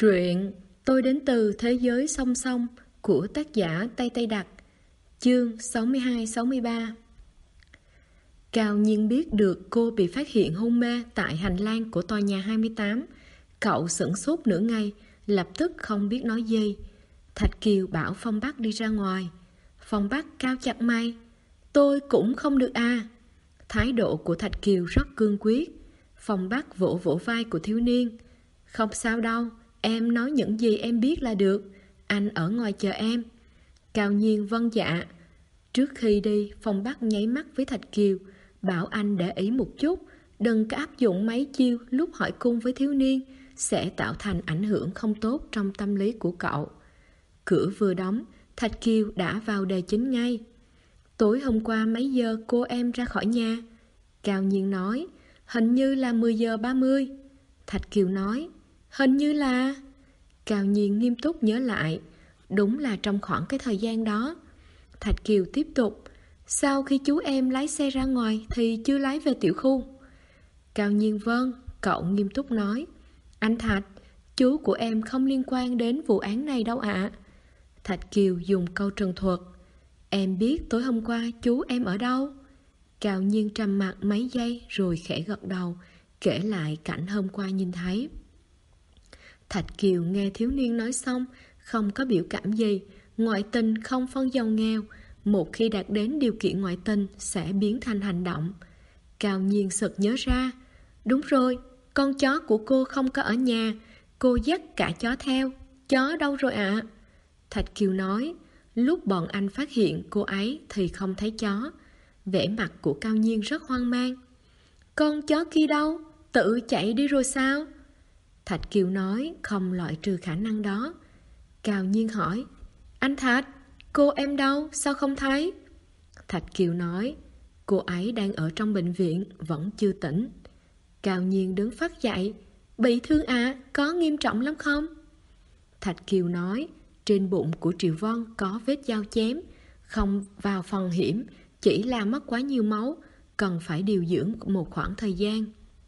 Truyện Tôi đến từ thế giới song song của tác giả Tây Tây Đặc, chương 62-63. Cao Nhiên biết được cô bị phát hiện hôn mê tại hành lang của tòa nhà 28. Cậu sửng sốt nửa ngày, lập tức không biết nói gì. Thạch Kiều bảo Phong Bắc đi ra ngoài. Phong Bắc cau chặt mày. Tôi cũng không được à. Thái độ của Thạch Kiều rất cương quyết. Phong Bắc vỗ vỗ vai của thiếu niên. Không sao đâu, em nói những gì em biết là được. Anh ở ngoài chờ em. Cao Nhiên vâng dạ. Trước khi đi, Phong Bắc nháy mắt với Thạch Kiều, bảo anh để ý một chút, đừng có áp dụng mấy chiêu lúc hỏi cung với thiếu niên, sẽ tạo thành ảnh hưởng không tốt trong tâm lý của cậu. Cửa vừa đóng, Thạch Kiều đã vào đề chính ngay. Tối hôm qua mấy giờ cô em ra khỏi nhà? Cao Nhiên nói, hình như là 10 giờ 30. Thạch Kiều nói, hình như là... Cao Nhiên nghiêm túc nhớ lại, đúng là trong khoảng cái thời gian đó. Thạch Kiều tiếp tục, sau khi chú em lái xe ra ngoài thì chưa lái về tiểu khu. Cao Nhiên vâng, cậu nghiêm túc nói, anh Thạch, chú của em không liên quan đến vụ án này đâu ạ. Thạch Kiều dùng câu trần thuật, em biết tối hôm qua chú em ở đâu? Cao Nhiên trầm mặc mấy giây rồi khẽ gật đầu, kể lại cảnh hôm qua nhìn thấy. Thạch Kiều nghe thiếu niên nói xong, không có biểu cảm gì. Ngoại tình không phân giàu nghèo, một khi đạt đến điều kiện ngoại tình sẽ biến thành hành động. Cao Nhiên sực nhớ ra, đúng rồi, con chó của cô không có ở nhà, cô dắt cả chó theo. Chó đâu rồi ạ? Thạch Kiều nói, lúc bọn anh phát hiện cô ấy thì không thấy chó. Vẻ mặt của Cao Nhiên rất hoang mang. Con chó kia đâu? Tự chạy đi rồi sao? Thạch Kiều nói, không loại trừ khả năng đó. Cao Nhiên hỏi, anh Thạch, cô em đâu, sao không thấy? Thạch Kiều nói, cô ấy đang ở trong bệnh viện, vẫn chưa tỉnh. Cao Nhiên đứng phắt dậy, bị thương à, có nghiêm trọng lắm không? Thạch Kiều nói, trên bụng của Triệu Vân có vết dao chém, không vào phần hiểm, chỉ là mất quá nhiều máu, cần phải điều dưỡng một khoảng thời gian.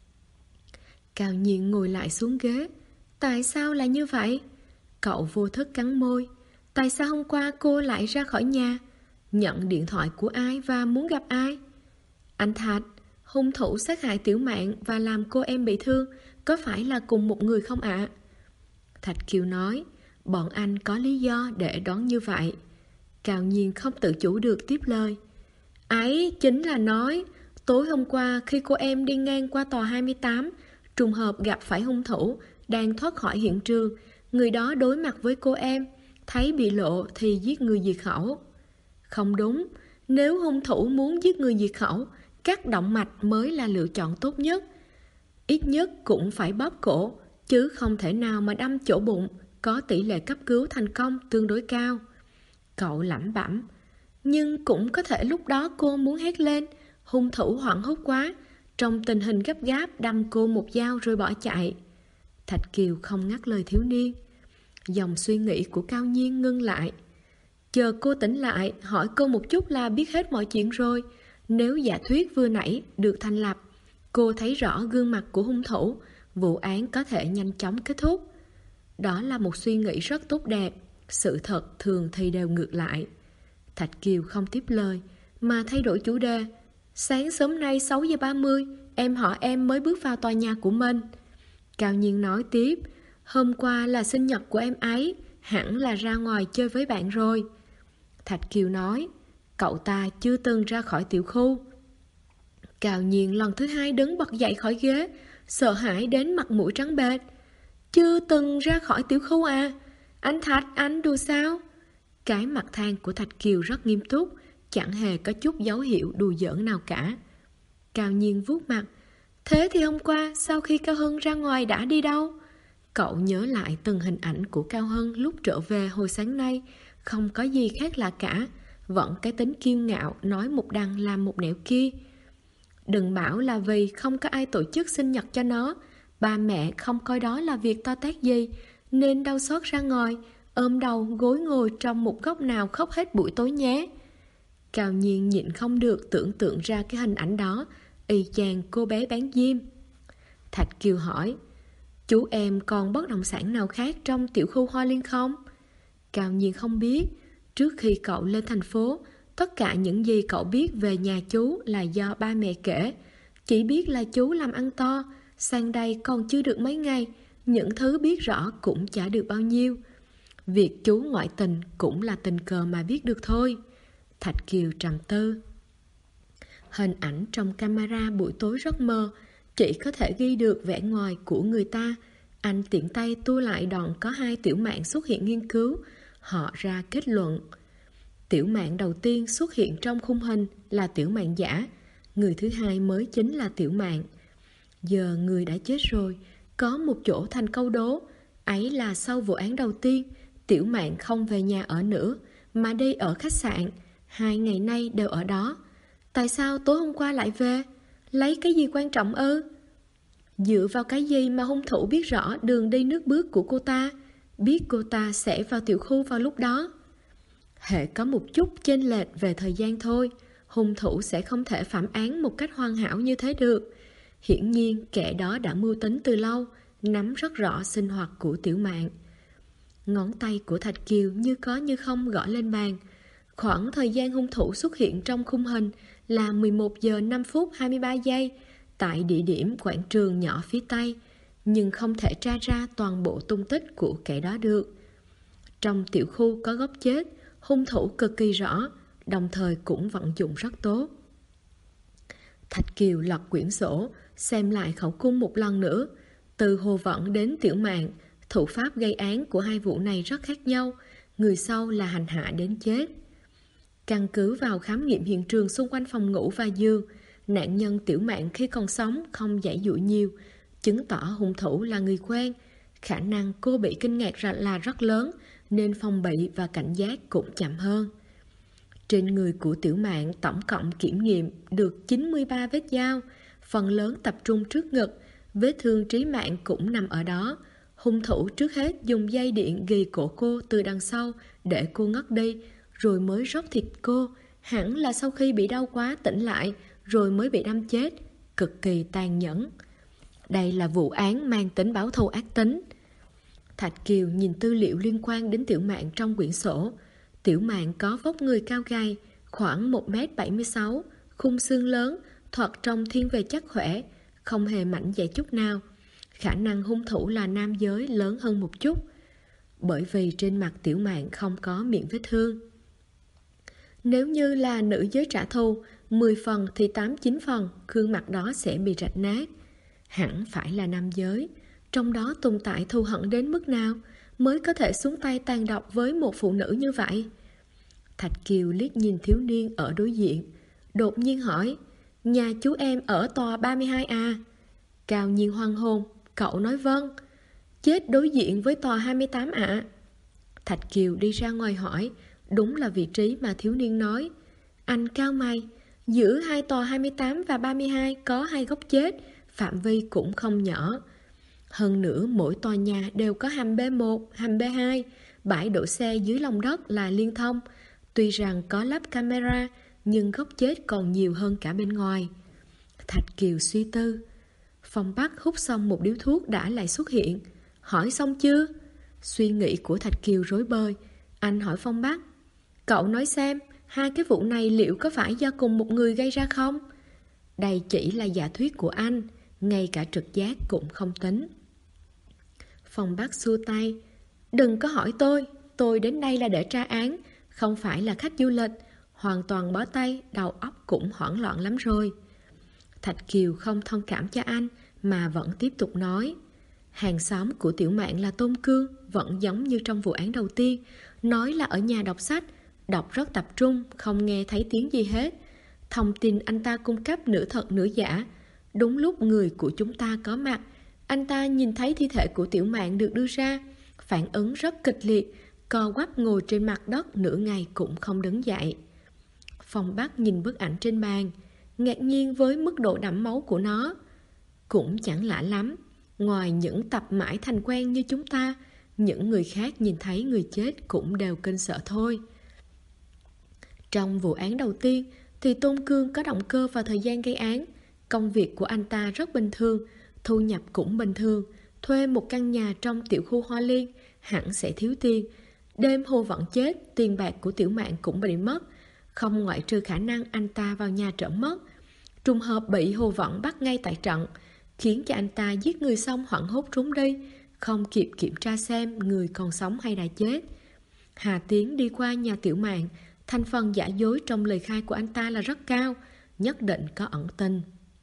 Cao Nhiên ngồi lại xuống ghế. Tại sao lại như vậy? Cậu vô thức cắn môi. Tại sao hôm qua cô lại ra khỏi nhà? Nhận điện thoại của ai và muốn gặp ai? Anh Thạch, hung thủ sát hại Tiểu Mạn và làm cô em bị thương có phải là cùng một người không ạ? Thạch Kiều nói, bọn anh có lý do để đoán như vậy. Cao Nhiên không tự chủ được tiếp lời. Ấy chính là nói, tối hôm qua khi cô em đi ngang qua tòa 28, trùng hợp gặp phải hung thủ, đang thoát khỏi hiện trường. Người đó đối mặt với cô em, thấy bị lộ thì giết người diệt khẩu. Không đúng, nếu hung thủ muốn giết người diệt khẩu, cắt động mạch mới là lựa chọn tốt nhất. Ít nhất cũng phải bóp cổ, chứ không thể nào mà đâm chỗ bụng, có tỷ lệ cấp cứu thành công tương đối cao. Cậu lẩm bẩm, nhưng cũng có thể lúc đó cô muốn hét lên, hung thủ hoảng hốt quá, trong tình hình gấp gáp đâm cô một dao rồi bỏ chạy. Thạch Kiều không ngắt lời thiếu niên. Dòng suy nghĩ của Cao Nhiên ngưng lại. Chờ cô tỉnh lại, hỏi cô một chút là biết hết mọi chuyện rồi. Nếu giả thuyết vừa nãy được thành lập, cô thấy rõ gương mặt của hung thủ, vụ án có thể nhanh chóng kết thúc. Đó là một suy nghĩ rất tốt đẹp. Sự thật thường thì đều ngược lại. Thạch Kiều không tiếp lời, mà thay đổi chủ đề. Sáng sớm nay 6 giờ 30, em hỏi em mới bước vào tòa nhà của mình. Cao Nhiên nói tiếp, hôm qua là sinh nhật của em ấy, hẳn là ra ngoài chơi với bạn rồi. Thạch Kiều nói, cậu ta chưa từng ra khỏi tiểu khu. Cao Nhiên lần thứ hai đứng bật dậy khỏi ghế, sợ hãi đến mặt mũi trắng bệch. Chưa từng ra khỏi tiểu khu à? Anh Thạch, anh đùa sao? Cái mặt than của Thạch Kiều rất nghiêm túc, chẳng hề có chút dấu hiệu đùa giỡn nào cả. Cao Nhiên vuốt mặt. Thế thì hôm qua sau khi Cao Hân ra ngoài đã đi đâu? Cậu nhớ lại từng hình ảnh của Cao Hân lúc trở về hồi sáng nay, không có gì khác lạ cả, vẫn cái tính kiêu ngạo nói một đằng làm một nẻo kia. Đừng bảo là vì không có ai tổ chức sinh nhật cho nó, ba mẹ không coi đó là việc to tát gì, nên đau xót ra ngoài, ôm đầu gối ngồi trong một góc nào khóc hết buổi tối nhé. Cao Nhiên nhịn không được tưởng tượng ra cái hình ảnh đó, y chang cô bé bán diêm. Thạch Kiều hỏi, Chú em còn bất động sản nào khác trong tiểu khu Hoa Liên không? Cao Nhiên không biết. Trước khi cậu lên thành phố, tất cả những gì cậu biết về nhà chú là do ba mẹ kể. Chỉ biết là chú làm ăn to, sang đây còn chưa được mấy ngày, những thứ biết rõ cũng chả được bao nhiêu. Việc chú ngoại tình cũng là tình cờ mà biết được thôi. Thạch Kiều trầm tư. Hình ảnh trong camera buổi tối rất mờ, chỉ có thể ghi được vẻ ngoài của người ta. Anh tiện tay tua lại đoạn có 2 tiểu mạng xuất hiện nghiên cứu. Họ ra kết luận. Tiểu mạng đầu tiên xuất hiện trong khung hình là tiểu mạng giả, người thứ hai mới chính là tiểu mạng. Giờ người đã chết rồi, có một chỗ thành câu đố. Ấy là sau vụ án đầu tiên, tiểu mạng không về nhà ở nữa, mà đi ở khách sạn. 2 ngày nay đều ở đó. Tại sao tối hôm qua lại về? Lấy cái gì quan trọng ư? Dựa vào cái gì mà hung thủ biết rõ đường đi nước bước của cô ta, biết cô ta sẽ vào tiểu khu vào lúc đó? Hệ có một chút chênh lệch về thời gian thôi, hung thủ sẽ không thể phạm án một cách hoàn hảo như thế được. Hiển nhiên kẻ đó đã mưu tính từ lâu, nắm rất rõ sinh hoạt của tiểu mạng. Ngón tay của Thạch Kiều như có như không gõ lên bàn. Khoảng thời gian hung thủ xuất hiện trong khung hình là 11 giờ 5 phút 23 giây tại địa điểm quảng trường nhỏ phía Tây, nhưng không thể tra ra toàn bộ tung tích của kẻ đó được. Trong tiểu khu có góc chết, hung thủ cực kỳ rõ, đồng thời cũng vận dụng rất tốt. Thạch Kiều lật quyển sổ, xem lại khẩu cung một lần nữa. Từ Hồ Vận đến Tiểu Mạng, thủ pháp gây án của 2 vụ này rất khác nhau. Người sau là hành hạ đến chết. Căn cứ vào khám nghiệm hiện trường xung quanh phòng ngủ và giường, nạn nhân Tiểu Mạng khi còn sống không giãy giụa nhiều, chứng tỏ hung thủ là người quen. Khả năng cô bị kinh ngạc là rất lớn, nên phòng bị và cảnh giác cũng chậm hơn. Trên người của Tiểu Mạng tổng cộng kiểm nghiệm được 93 vết dao, phần lớn tập trung trước ngực, vết thương trí mạng cũng nằm ở đó. Hung thủ trước hết dùng dây điện ghì cổ cô từ đằng sau để cô ngất đi, rồi mới rót thịt cô, hẳn là sau khi bị đau quá tỉnh lại, rồi mới bị đâm chết, cực kỳ tàn nhẫn. Đây là vụ án mang tính báo thù ác tính. Thạch Kiều nhìn tư liệu liên quan đến Tiểu Mạng trong quyển sổ. Tiểu Mạng có vóc người cao gầy, khoảng 1m76, khung xương lớn, thoạt trông thiên về chắc khỏe, không hề mảnh dẻ chút nào. Khả năng hung thủ là nam giới lớn hơn một chút, bởi vì trên mặt Tiểu Mạng không có miệng vết thương. Nếu như là nữ giới trả thù, 10 phần thì 8-9 phần gương mặt đó sẽ bị rạch nát. Hẳn phải là nam giới, trong đó tồn tại thù hận đến mức nào mới có thể xuống tay tàn độc với một phụ nữ như vậy? Thạch Kiều liếc nhìn thiếu niên ở đối diện, đột nhiên hỏi: nhà chú em ở tòa 32 à? Cao Nhiên hoang hồn, cậu nói vâng. Chết đối diện với tòa 28 ạ. Thạch Kiều đi ra ngoài hỏi, đúng là vị trí mà thiếu niên nói. Anh cau mày, giữa 2 tòa 28 và 32 có 2 góc chết, phạm vi cũng không nhỏ. Hơn nữa mỗi tòa nhà đều có hầm B1, hầm B2, bãi đổ xe dưới lòng đất là liên thông. Tuy rằng có lắp camera, nhưng góc chết còn nhiều hơn cả bên ngoài. Thạch Kiều suy tư. Phong Bắc hút xong một điếu thuốc đã lại xuất hiện. Hỏi xong chưa? Suy nghĩ của Thạch Kiều rối bời. Anh hỏi Phong Bắc, cậu nói xem, 2 cái vụ này liệu có phải do cùng một người gây ra không? Đây chỉ là giả thuyết của anh, ngay cả trực giác cũng không tính. Phong Bắc xua tay. Đừng có hỏi tôi đến đây là để tra án, không phải là khách du lịch. Hoàn toàn bó tay, đầu óc cũng hoảng loạn lắm rồi. Thạch Kiều không thông cảm cho anh, mà vẫn tiếp tục nói. Hàng xóm của Tiểu Mạng là Tôn Cương, vẫn giống như trong vụ án đầu tiên. Nói là ở nhà đọc sách, đọc rất tập trung, không nghe thấy tiếng gì hết. Thông tin anh ta cung cấp nửa thật nửa giả. Đúng lúc người của chúng ta có mặt, anh ta nhìn thấy thi thể của Tiểu Mạng được đưa ra, phản ứng rất kịch liệt, co quắp ngồi trên mặt đất nửa ngày cũng không đứng dậy. Phong Bắc nhìn bức ảnh trên bàn, ngạc nhiên với mức độ đẫm máu của nó. Cũng chẳng lạ lắm, ngoài những tập mãi thành quen như chúng ta, những người khác nhìn thấy người chết cũng đều kinh sợ thôi. Trong vụ án đầu tiên thì Tôn Cương có động cơ vào thời gian gây án. Công việc của anh ta rất bình thường, thu nhập cũng bình thường, thuê một căn nhà trong tiểu khu Hoa Liên, hẳn sẽ thiếu tiền. Đêm Hồ Vận chết, tiền bạc của Tiểu Mạn cũng bị mất, không ngoại trừ khả năng anh ta vào nhà trộm mất. Trùng hợp bị Hồ Vận bắt ngay tại trận, khiến cho anh ta giết người xong hoảng hốt trốn đi, không kịp kiểm tra xem người còn sống hay đã chết. Hà Tiến đi qua nhà Tiểu Mạn, thành phần giả dối trong lời khai của anh ta là rất cao, nhất định có ẩn tình.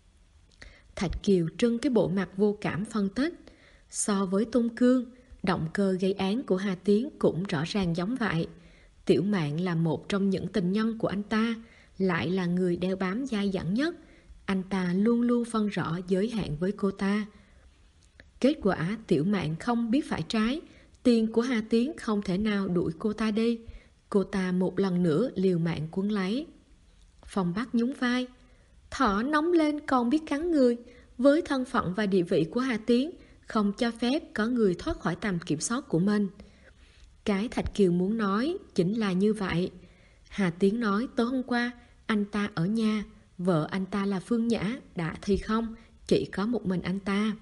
Thạch Kiều trưng cái bộ mặt vô cảm phân tích. So với Tôn Cương, động cơ gây án của Hà Tiến cũng rõ ràng giống vậy. Tiểu Mạn là một trong những tình nhân của anh ta, lại là người đeo bám dai dẳng nhất. Anh ta luôn luôn phân rõ giới hạn với cô ta. Kết quả Tiểu Mạn không biết phải trái, tiền của Hà Tiến không thể nào đuổi cô ta đi. Cô ta một lần nữa liều mạng cuốn lấy. Phong Bắc nhún vai. Thỏ nóng lên còn biết cắn người. Với thân phận và địa vị của Hà Tiến, không cho phép có người thoát khỏi tầm kiểm soát của mình. Cái Thạch Kiều muốn nói chính là như vậy. Hà Tiến nói tối hôm qua anh ta ở nhà, vợ anh ta là Phương Nhã đã thì không, chỉ có một mình anh ta.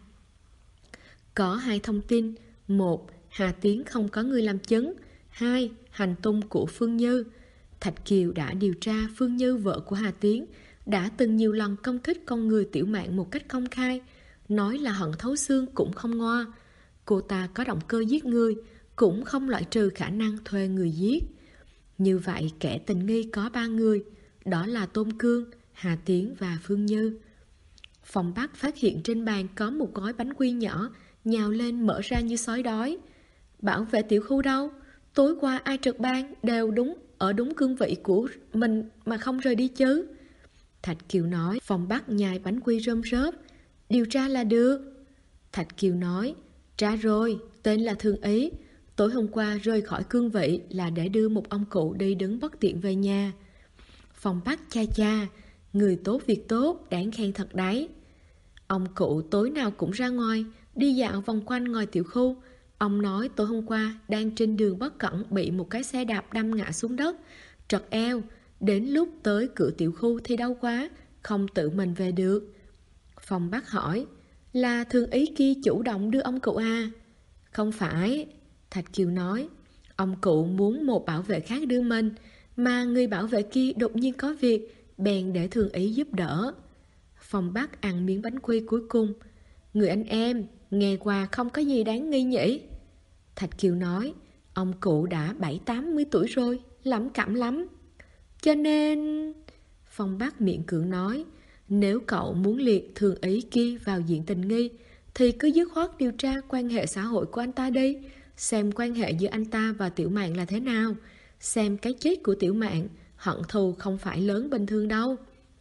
Có hai thông tin. Một, Hà Tiến không có người làm chứng. Hai, hành tung của Phương Như. Thạch Kiều đã điều tra Phương Như, vợ của Hà Tiến, đã từng nhiều lần công kích con người Tiểu Mạn một cách công khai, nói là hận thấu xương cũng không ngoa. Cô ta có động cơ giết người, cũng không loại trừ khả năng thuê người giết. Như vậy kẻ tình nghi có 3 người, đó là Tôn Cương, Hà Tiến và Phương Như. Phòng Bắc phát hiện trên bàn có một gói bánh quy nhỏ, nhào lên mở ra như sói đói. Bảo vệ tiểu khu đâu? Tối qua ai trực ban đều ở đúng cương vị của mình mà không rời đi chứ. Thạch Kiều nói. Phòng Bắc nhai bánh quy rơm rớp. Điều tra là được. Thạch Kiều nói. Tra rồi, tên là Thường Ý. Tối hôm qua rời khỏi cương vị là để đưa một ông cụ đi đứng bất tiện về nhà. Phòng Bắc cha cha, người tốt việc tốt, đáng khen thật đấy. Ông cụ tối nào cũng ra ngoài, đi dạo vòng quanh ngoài tiểu khu. Ông nói tối hôm qua đang trên đường bất cẩn bị một cái xe đạp đâm ngã xuống đất, trật eo. Đến lúc tới cửa tiểu khu thì đau quá, không tự mình về được. Phòng Bắc hỏi, là Thường Ý kia chủ động đưa ông cụ à? Không phải, Thạch Kiều nói. Ông cụ muốn một bảo vệ khác đưa mình, mà người bảo vệ kia đột nhiên có việc, bèn để Thường Ý giúp đỡ. Phòng Bắc ăn miếng bánh quy cuối cùng. Người anh em, nghe qua không có gì đáng nghi nhỉ? Thạch Kiều nói, ông cụ đã 70-80 tuổi rồi, lẩm cẩm lắm. Cho nên... Phong Bắc miệng cưỡng nói, nếu cậu muốn liệt Thường Ý kia vào diện tình nghi, thì cứ dứt khoát điều tra quan hệ xã hội của anh ta đi, xem quan hệ giữa anh ta và Tiểu Mạn là thế nào, xem cái chết của Tiểu Mạn, hận thù không phải lớn bình thường đâu.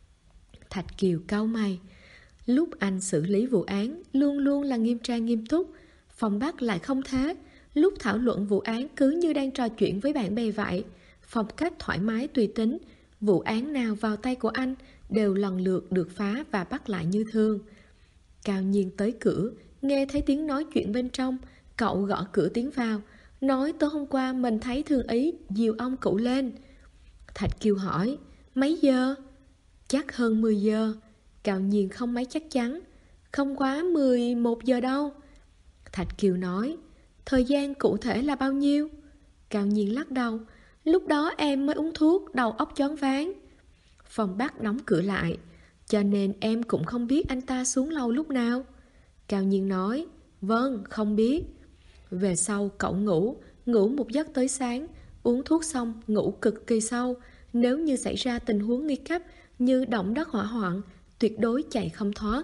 Thạch Kiều cau mày. Lúc anh xử lý vụ án luôn luôn là nghiêm trang nghiêm túc, Phong Bắc lại không thế. Lúc thảo luận vụ án cứ như đang trò chuyện với bạn bè vậy, phong cách thoải mái tùy tính. Vụ án nào vào tay của anh đều lần lượt được phá và bắt lại như thường. Cao Nhiên tới cửa, nghe thấy tiếng nói chuyện bên trong, cậu gõ cửa tiến vào, nói tối hôm qua mình thấy Thường Ý dìu ông cụ lên. Thạch Kiều hỏi, mấy giờ? Chắc hơn 10 giờ. Cao Nhiên không mấy chắc chắn. Không quá 11 giờ đâu. Thạch Kiều nói, thời gian cụ thể là bao nhiêu? Cao Nhiên lắc đầu, lúc đó em mới uống thuốc, đầu óc choáng váng. Phòng Bắc đóng cửa lại, cho nên em cũng không biết anh ta xuống lầu lúc nào. Cao Nhiên nói, vâng, không biết. Về sau cậu ngủ một giấc tới sáng, uống thuốc xong ngủ cực kỳ sâu. Nếu như xảy ra tình huống nguy cấp như động đất hỏa hoạn, tuyệt đối chạy không thoát.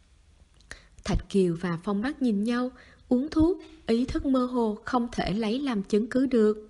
Thạch Kiều và Phong Bắc nhìn nhau, uống thuốc, ý thức mơ hồ không thể lấy làm chứng cứ được.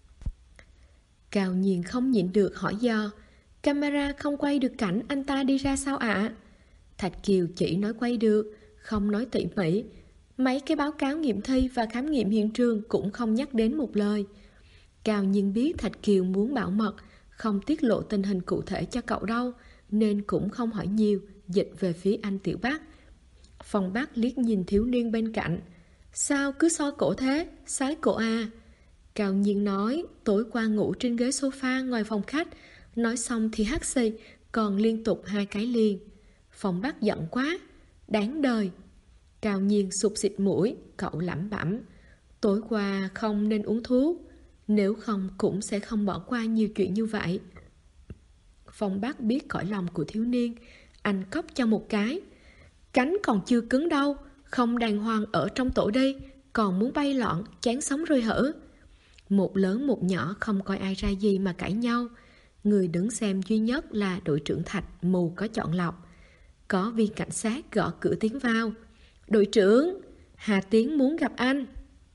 Cao Nhiên không nhịn được hỏi do, camera không quay được cảnh anh ta đi ra sao ạ? Thạch Kiều chỉ nói quay được, không nói tỉ mỉ. Mấy cái báo cáo nghiệm thi và khám nghiệm hiện trường cũng không nhắc đến một lời. Cao Nhiên biết Thạch Kiều muốn bảo mật, không tiết lộ tình hình cụ thể cho cậu đâu, nên cũng không hỏi nhiều, dịch về phía anh Tiểu Bắc. Phong Bắc liếc nhìn thiếu niên bên cạnh. Sao cứ soi cổ thế, sái cổ à? Cao Nhiên nói, tối qua ngủ trên ghế sofa ngoài phòng khách, nói xong thì hắt xì, còn liên tục 2 cái liền. Phong Bắc giận quá, đáng đời. Cao Nhiên sụt xịt mũi, cậu lẩm bẩm. Tối qua không nên uống thuốc, nếu không cũng sẽ không bỏ qua nhiều chuyện như vậy. Phong Bắc biết cõi lòng của thiếu niên, anh cốc cho một cái. Cánh còn chưa cứng đâu, không đàng hoàng ở trong tổ đi, còn muốn bay lọn, chán sống rồi hở. Một lớn một nhỏ không coi ai ra gì mà cãi nhau. Người đứng xem duy nhất là đội trưởng Thạch mù có chọn lọc. Có viên cảnh sát gõ cửa tiến vào. Đội trưởng, Hà Tiến muốn gặp anh.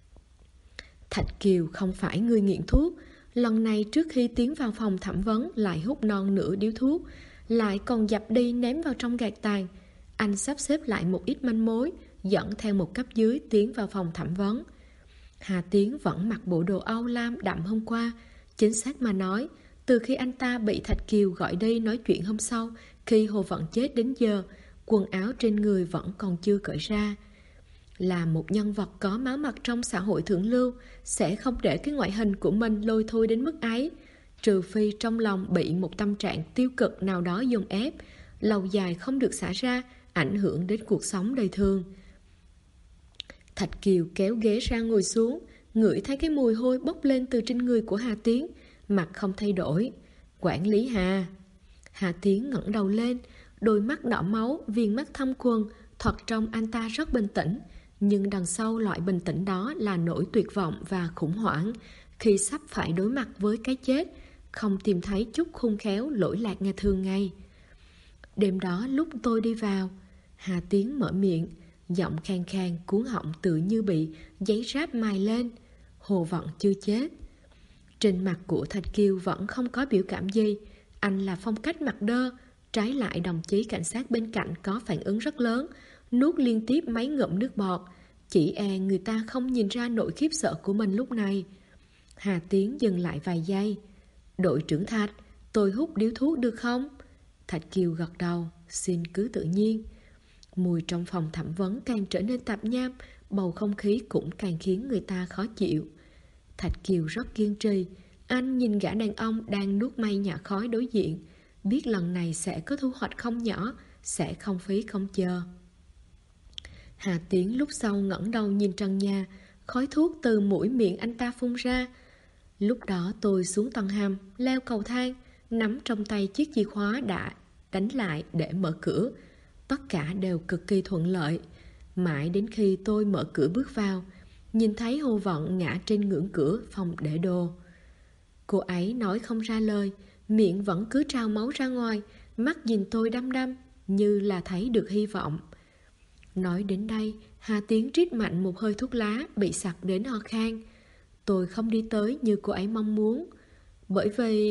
Thạch Kiều không phải người nghiện thuốc. Lần này trước khi tiến vào phòng thẩm vấn lại hút non nửa điếu thuốc, lại còn dập đi ném vào trong gạt tàn. Anh sắp xếp lại một ít manh mối, dẫn theo một cấp dưới tiến vào phòng thẩm vấn. Hà Tiến vẫn mặc bộ đồ Âu lam đậm hôm qua. Chính xác mà nói, từ khi anh ta bị Thạch Kiều gọi đi nói chuyện hôm sau, khi Hồ Vận chết đến giờ, quần áo trên người vẫn còn chưa cởi ra. Là một nhân vật có máu mặt trong xã hội thượng lưu, sẽ không để cái ngoại hình của mình lôi thôi đến mức ấy, trừ phi trong lòng bị một tâm trạng tiêu cực nào đó dồn ép, lâu dài không được xả ra, ảnh hưởng đến cuộc sống đời thường. Thạch Kiều kéo ghế ra ngồi xuống, ngửi thấy cái mùi hôi bốc lên từ trên người của Hà Tiến, mặt không thay đổi. Quản lý Hà. Hà Tiến ngẩng đầu lên, đôi mắt đỏ máu, viền mắt thâm quầng, thật trông anh ta rất bình tĩnh. Nhưng đằng sau loại bình tĩnh đó là nỗi tuyệt vọng và khủng hoảng khi sắp phải đối mặt với cái chết, không tìm thấy chút khôn khéo lỗi lạc ngày thường ngày. Đêm đó lúc tôi đi vào, Hà Tiến mở miệng, giọng khàn khàn cuốn họng tự như bị giấy ráp mài lên. Hồ Vận chưa chết. Trên mặt của Thạch Kiều vẫn không có biểu cảm gì. Anh là phong cách mặt đơ. Trái lại đồng chí cảnh sát bên cạnh có phản ứng rất lớn, nuốt liên tiếp mấy ngụm nước bọt. Chỉ e người ta không nhìn ra nỗi khiếp sợ của mình lúc này. Hà Tiến dừng lại vài giây. Đội trưởng Thạch, tôi hút điếu thuốc được không? Thạch Kiều gật đầu. Xin cứ tự nhiên. Mùi trong phòng thẩm vấn càng trở nên tạp nham, bầu không khí cũng càng khiến người ta khó chịu. Thạch Kiều rất kiên trì. Anh nhìn gã đàn ông đang nuốt mây nhả khói đối diện, biết lần này sẽ có thu hoạch không nhỏ, sẽ không phí không chờ. Hà Tiến lúc sau ngẩng đầu nhìn trần nhà, khói thuốc từ mũi miệng anh ta phun ra. Lúc đó tôi xuống tầng hầm, leo cầu thang, nắm trong tay chiếc chìa khóa đã đánh lại để mở cửa. Tất cả đều cực kỳ thuận lợi. Mãi đến khi tôi mở cửa bước vào, nhìn thấy Hồ Vận ngã trên ngưỡng cửa phòng để đồ. Cô ấy nói không ra lời, miệng vẫn cứ trào máu ra ngoài, mắt nhìn tôi đăm đăm, như là thấy được hy vọng. Nói đến đây, Hà Tiến rít mạnh một hơi thuốc lá, bị sặc đến ho khan. Tôi không đi tới như cô ấy mong muốn. Bởi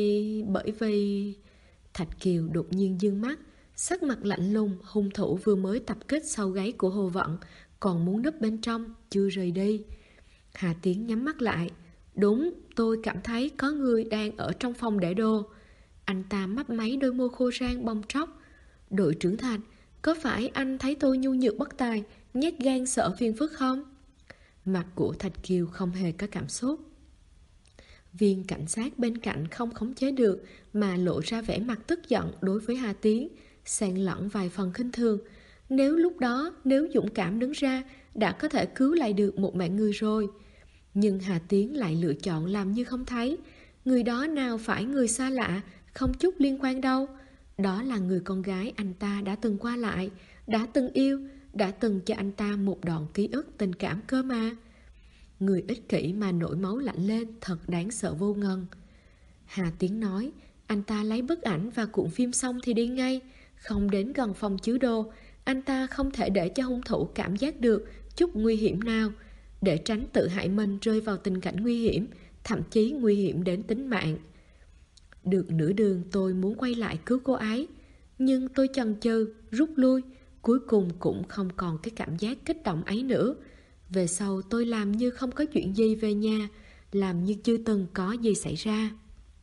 vì... Thạch Kiều đột nhiên dương mắt, sắc mặt lạnh lùng. Hung thủ vừa mới tập kích sau gáy của Hồ Vận, còn muốn núp bên trong, chưa rời đi. Hà Tiến nhắm mắt lại. Đúng, tôi cảm thấy có người đang ở trong phòng để đồ. Anh ta mấp máy đôi môi khô rang bong tróc. Đội trưởng Thạch, có phải anh thấy tôi nhu nhược bất tài, nhát gan sợ phiền phức không? Mặt của Thạch Kiều không hề có cảm xúc. Viên cảnh sát bên cạnh không khống chế được mà lộ ra vẻ mặt tức giận đối với Hà Tiến, xen lẫn vài phần khinh thường. Nếu lúc đó, nếu dũng cảm đứng ra, đã có thể cứu lại được một mạng người rồi. Nhưng Hà Tiến lại lựa chọn làm như không thấy. Người đó nào phải người xa lạ, không chút liên quan đâu. Đó là người con gái anh ta đã từng qua lại, đã từng yêu, đã từng cho anh ta một đoạn ký ức tình cảm cơ mà. Người ích kỷ mà nổi máu lạnh lên thật đáng sợ vô ngần. Hà Tiến nói, anh ta lấy bức ảnh và cuộn phim xong thì đi ngay, không đến gần phòng chứa đồ. Anh ta không thể để cho hung thủ cảm giác được chút nguy hiểm nào, để tránh tự hại mình rơi vào tình cảnh nguy hiểm, thậm chí nguy hiểm đến tính mạng. Được nửa đường tôi muốn quay lại cứu cô ấy, nhưng tôi chần chừ, rút lui, cuối cùng cũng không còn cái cảm giác kích động ấy nữa. Về sau tôi làm như không có chuyện gì về nhà, làm như chưa từng có gì xảy ra.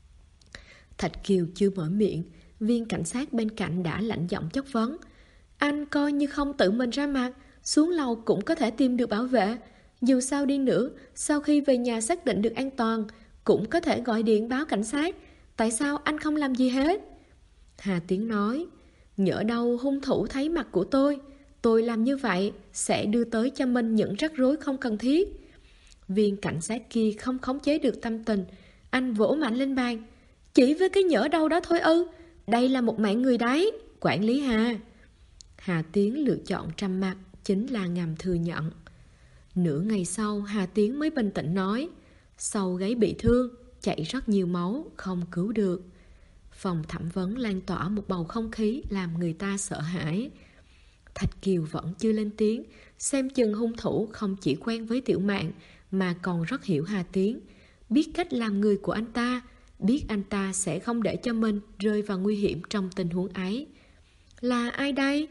Thạch Kiều chưa mở miệng, viên cảnh sát bên cạnh đã lạnh giọng chất vấn. Anh coi như không tự mình ra mặt, xuống lầu cũng có thể tìm được bảo vệ. Dù sao đi nữa, sau khi về nhà xác định được an toàn, cũng có thể gọi điện báo cảnh sát. Tại sao anh không làm gì hết? Hà Tiến nói, nhỡ đâu hung thủ thấy mặt của tôi, tôi làm như vậy sẽ đưa tới cho mình những rắc rối không cần thiết. Viên cảnh sát kia không khống chế được tâm tình. Anh vỗ mạnh lên bàn. Chỉ với cái nhỡ đâu đó thôi ư? Đây là một mạng người đấy, quản lý Hà. Hà Tiến lựa chọn trầm mặc, chính là ngầm thừa nhận. Nửa ngày sau, Hà Tiến mới bình tĩnh nói, sau gáy bị thương, chảy rất nhiều máu, không cứu được. Phòng thẩm vấn lan tỏa một bầu không khí làm người ta sợ hãi. Thạch Kiều vẫn chưa lên tiếng, xem chừng hung thủ không chỉ quen với Tiểu Mạn mà còn rất hiểu Hà Tiến, biết cách làm người của anh ta, biết anh ta sẽ không để cho mình rơi vào nguy hiểm trong tình huống ấy. Là ai đây?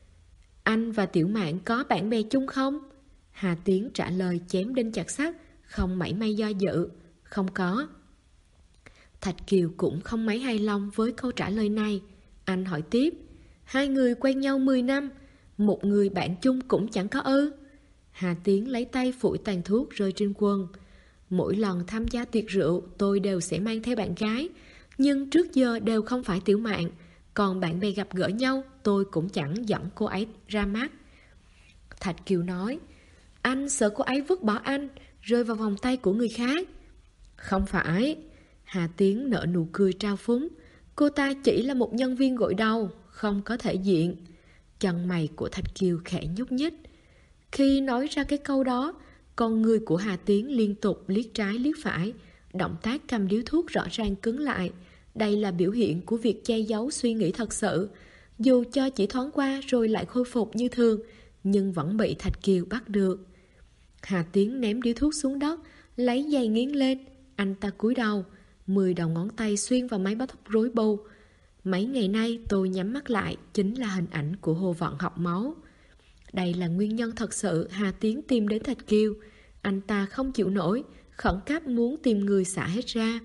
Anh và Tiểu Mạn có bạn bè chung không? Hà Tiến trả lời chém đinh chặt sắt, không mảy may do dự. Không có. Thạch Kiều cũng không mấy hài lòng với câu trả lời này. Anh hỏi tiếp, hai người quen nhau 10 năm, một người bạn chung cũng chẳng có ư? Hà Tiến lấy tay phủi tàn thuốc rơi trên quần. Mỗi lần tham gia tiệc rượu tôi đều sẽ mang theo bạn gái, nhưng trước giờ đều không phải Tiểu Mạn. Còn bạn bè gặp gỡ nhau tôi cũng chẳng dẫn cô ấy ra mắt. Thạch Kiều nói, anh sợ cô ấy vứt bỏ anh, rơi vào vòng tay của người khác. Không phải. Hà Tiến nở nụ cười trao phúng. Cô ta chỉ là một nhân viên gội đầu, không có thể diện. Chân mày của Thạch Kiều khẽ nhúc nhích. Khi nói ra cái câu đó, con người của Hà Tiến liên tục liếc trái liếc phải, động tác cầm điếu thuốc rõ ràng cứng lại. Đây là biểu hiện của việc che giấu suy nghĩ thật sự. Dù cho chỉ thoáng qua rồi lại khôi phục như thường, nhưng vẫn bị Thạch Kiều bắt được. Hà Tiến ném điếu thuốc xuống đất, lấy giày nghiến lên. Anh ta cúi đầu, 10 đầu ngón tay xuyên vào mái tóc rối bù. Mấy ngày nay tôi nhắm mắt lại chính là hình ảnh của Hồ Vận học máu. Đây là nguyên nhân thật sự Hà Tiến tìm đến Thạch Kiều. Anh ta không chịu nổi, khẩn cấp muốn tìm người xả hết ra.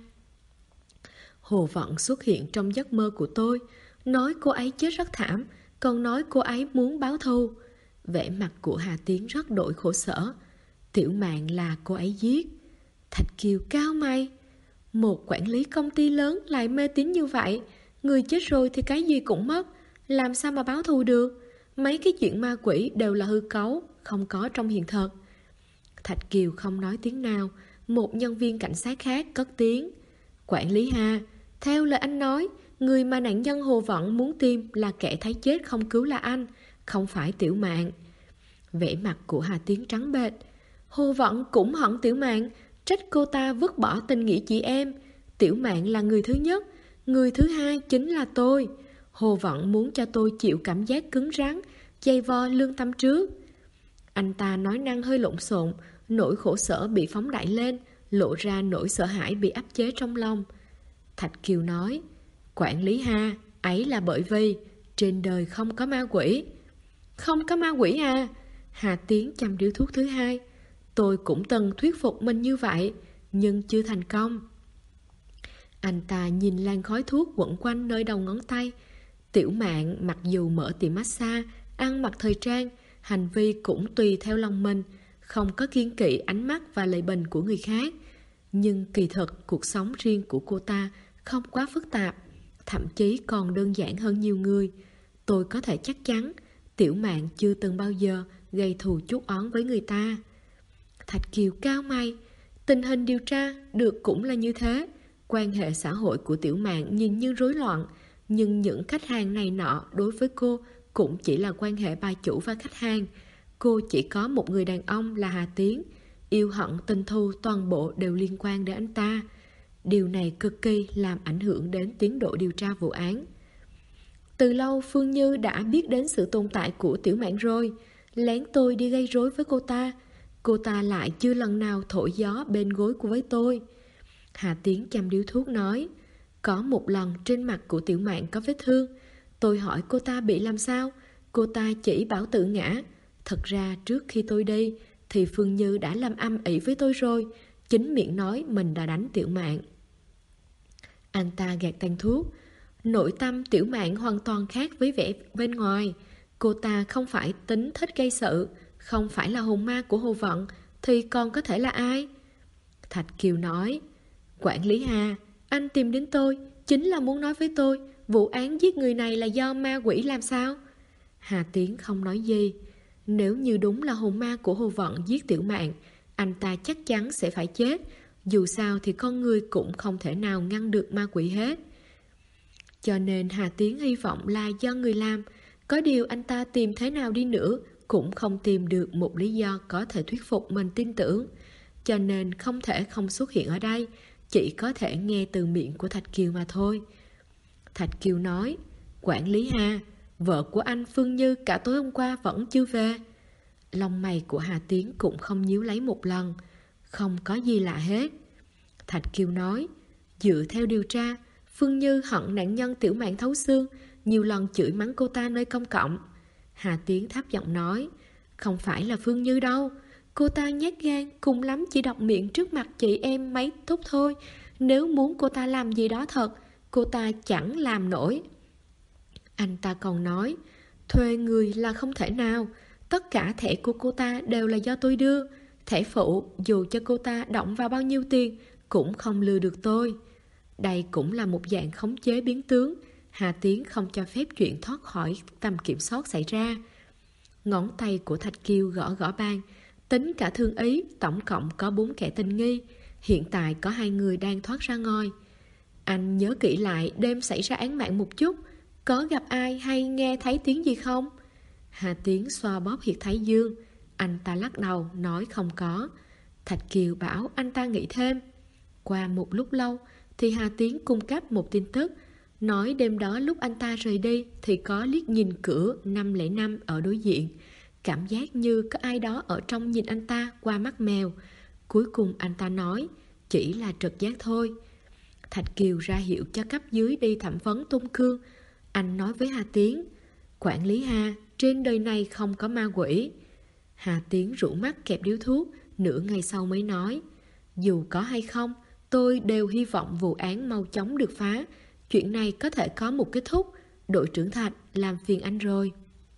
Hồ Vận xuất hiện trong giấc mơ của tôi, nói cô ấy chết rất thảm, còn nói cô ấy muốn báo thù. Vẻ mặt của Hà Tiến rất đổi khổ sở. Tiểu Mạn là cô ấy giết. Thạch Kiều cao mày. Một quản lý công ty lớn lại mê tín như vậy. Người chết rồi thì cái gì cũng mất, làm sao mà báo thù được? Mấy cái chuyện ma quỷ đều là hư cấu, không có trong hiện thực. Thạch Kiều không nói tiếng nào. Một nhân viên cảnh sát khác cất tiếng. Quản lý Hà, theo lời anh nói, người mà nạn nhân Hồ Vận muốn tìm là kẻ thấy chết không cứu là anh, không phải Tiểu Mạn. Vẻ mặt của Hà Tiến trắng bệch. Hồ Vận cũng hận Tiểu Mạn, trách cô ta vứt bỏ tình nghĩa chị em. Tiểu Mạn là người thứ nhất, người thứ hai chính là tôi. Hồ Vận muốn cho tôi chịu cảm giác cứng rắn, dày vò lương tâm trước. Anh ta nói năng hơi lộn xộn, nỗi khổ sở bị phóng đại lên, lộ ra nỗi sợ hãi bị áp chế trong lòng. Thạch Kiều nói, quản lý Hà, ấy là bởi vì trên đời không có ma quỷ. Không có ma quỷ à? Hà Tiến châm điếu thuốc thứ hai. Tôi cũng từng thuyết phục mình như vậy, nhưng chưa thành công. Anh ta nhìn làn khói thuốc quẩn quanh nơi đầu ngón tay. Tiểu Mạn mặc dù mở tiệm massage, ăn mặc thời trang, hành vi cũng tùy theo lòng mình, không có kiêng kỵ ánh mắt và lời bình của người khác. Nhưng kỳ thực cuộc sống riêng của cô ta không quá phức tạp, thậm chí còn đơn giản hơn nhiều người. Tôi có thể chắc chắn Tiểu Mạn chưa từng bao giờ gây thù chuốc oán với người ta. Thạch Kiều cao mày. Tình hình điều tra được cũng là như thế. Quan hệ xã hội của Tiểu Mạn nhìn như rối loạn, nhưng những khách hàng này nọ đối với cô cũng chỉ là quan hệ bà chủ và khách hàng. Cô chỉ có một người đàn ông là Hà Tiến. Yêu hận tình thù toàn bộ đều liên quan đến anh ta. Điều này cực kỳ làm ảnh hưởng đến tiến độ điều tra vụ án. Từ lâu Phương Như đã biết đến sự tồn tại của Tiểu Mạn rồi. Lén tôi đi gây rối với cô ta. Cô ta lại chưa lần nào thổi gió bên gối với tôi. Hà Tiến châm điếu thuốc nói, có một lần trên mặt của Tiểu Mạn có vết thương. Tôi hỏi cô ta bị làm sao, cô ta chỉ bảo tự ngã. Thật ra trước khi tôi đi thì Phương Như đã làm âm ỉ với tôi rồi, chính miệng nói mình đã đánh Tiểu Mạn. Anh ta gạt tàn thuốc. Nội tâm Tiểu Mạn hoàn toàn khác với vẻ bên ngoài. Cô ta không phải tính thích gây sự, không phải là hồn ma của Hồ Vận, thì còn có thể là ai? Thạch Kiều nói, quản lý Hà, anh tìm đến tôi chính là muốn nói với tôi vụ án giết người này là do ma quỷ làm sao? Hà Tiến không nói gì. Nếu như đúng là hồn ma của Hồ Vận giết Tiểu Mạn, anh ta chắc chắn sẽ phải chết. Dù sao thì con người cũng không thể nào ngăn được ma quỷ hết. Cho nên Hà Tiến hy vọng là do người làm. Có điều anh ta tìm thế nào đi nữa cũng không tìm được một lý do có thể thuyết phục mình tin tưởng. Cho nên không thể không xuất hiện ở đây, chỉ có thể nghe từ miệng của Thạch Kiều mà thôi. Thạch Kiều nói, quản lý Hà, vợ của anh Phương Như cả tối hôm qua vẫn chưa về. Lông mày của Hà Tiến cũng không nhíu lấy một lần. Không có gì lạ hết. Thạch Kiều nói, dựa theo điều tra, Phương Như hận nạn nhân Tiểu Mạn thấu xương, nhiều lần chửi mắng cô ta nơi công cộng. Hà Tiến thấp giọng nói, không phải là Phương Như đâu. Cô ta nhát gan, cùng lắm chỉ đọc miệng trước mặt chị em mấy thúc thôi. Nếu muốn cô ta làm gì đó thật, cô ta chẳng làm nổi. Anh ta còn nói, thuê người là không thể nào. Tất cả thẻ của cô ta đều là do tôi đưa. Thẻ phụ, dù cho cô ta động vào bao nhiêu tiền, cũng không lừa được tôi. Đây cũng là một dạng khống chế biến tướng. Hà Tiến không cho phép chuyện thoát khỏi tầm kiểm soát xảy ra. Ngón tay của Thạch Kiều gõ gõ bàn. Tính cả Thương Ý, tổng cộng có 4 kẻ tình nghi. Hiện tại có 2 người đang thoát ra ngoài. Anh nhớ kỹ lại đêm xảy ra án mạng một chút. Có gặp ai hay nghe thấy tiếng gì không? Hà Tiến xoa bóp huyệt thái dương. Anh ta lắc đầu nói không có. Thạch Kiều bảo anh ta nghĩ thêm. Qua một lúc lâu thì Hà Tiến cung cấp một tin tức. Nói đêm đó lúc anh ta rời đi thì có liếc nhìn cửa 505 ở đối diện. Cảm giác như có ai đó ở trong nhìn anh ta qua mắt mèo. Cuối cùng anh ta nói chỉ là trực giác thôi. Thạch Kiều ra hiệu cho cấp dưới đi thẩm vấn Tôn Cương. Anh nói với Hà Tiến, quản lý Hà, trên đời này không có ma quỷ. Hà Tiến rũ mắt kẹp điếu thuốc, nửa ngày sau mới nói, dù có hay không, tôi đều hy vọng vụ án mau chóng được phá. Chuyện này có thể có một kết thúc. Đội trưởng Thạch làm phiền anh rồi.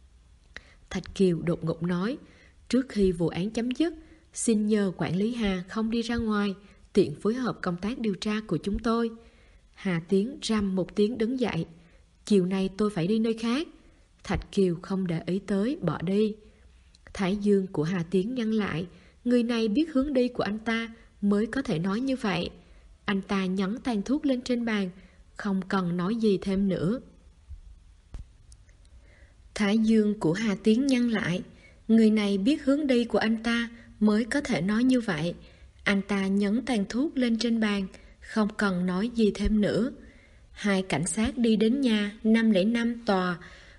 Thạch Kiều đột ngột nói, trước khi vụ án chấm dứt, xin nhờ quản lý Hà không đi ra ngoài, tiện phối hợp công tác điều tra của chúng tôi. Hà Tiến răm một tiếng đứng dậy. Chiều nay tôi phải đi nơi khác. Thạch Kiều không để ý tới, bỏ đi. Thái dương của Hà Tiến nhăn lại. Người này biết hướng đi của anh ta mới có thể nói như vậy. Anh ta nhấn tàn thuốc lên trên bàn, không cần nói gì thêm nữa. Thái dương của Hà Tiến nhăn lại. Người này biết hướng đi của anh ta mới có thể nói như vậy. Anh ta nhấn tàn thuốc lên trên bàn, không cần nói gì thêm nữa. 2 cảnh sát đi đến nhà 505 tòa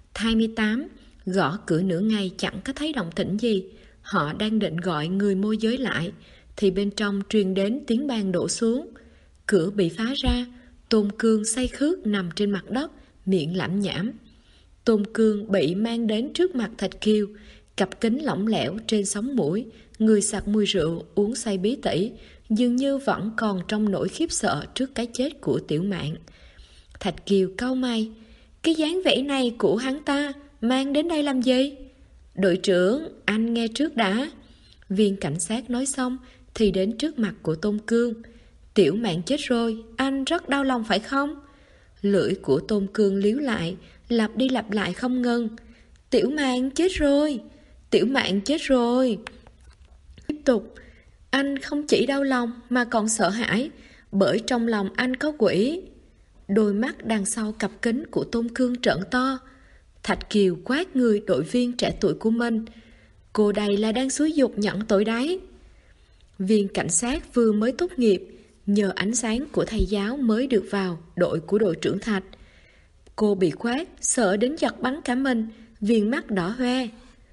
28, gõ cửa nửa ngày chẳng có thấy động tĩnh gì. Họ đang định gọi người môi giới lại thì bên trong truyền đến tiếng bàn đổ xuống. Cửa bị phá ra. Tôn Cương say khướt nằm trên mặt đất, miệng lẩm nhẩm. Tôn Cương bị mang đến trước mặt Thạch Kiều, cặp kính lỏng lẻo trên sống mũi, người sặc mùi rượu, uống say bí tỉ, dường như vẫn còn trong nỗi khiếp sợ trước cái chết của Tiểu Mạn. Thạch Kiều cau mày, cái dáng vẻ này của hắn ta mang đến đây làm gì? Đội trưởng, anh nghe trước đã. Viên cảnh sát nói xong thì đến trước mặt của Tôn Cương. Tiểu Mạn chết rồi, anh rất đau lòng phải không? Lưỡi của Tôn Cương líu lại, lặp đi lặp lại không ngừng. Tiểu Mạn chết rồi, Tiểu Mạn chết rồi. Tiếp tục, anh không chỉ đau lòng mà còn sợ hãi, bởi trong lòng anh có quỷ. Đôi mắt đằng sau cặp kính của Tôn Cương trợn to. Thạch Kiều quát người đội viên trẻ tuổi của mình. Cô đây là đang xúi giục nhận tội đấy. Viên cảnh sát vừa mới tốt nghiệp, nhờ ánh sáng của thầy giáo mới được vào đội của đội trưởng Thạch. Cô bị quát, sợ đến giật bắn cả mình, viền mắt đỏ hoe.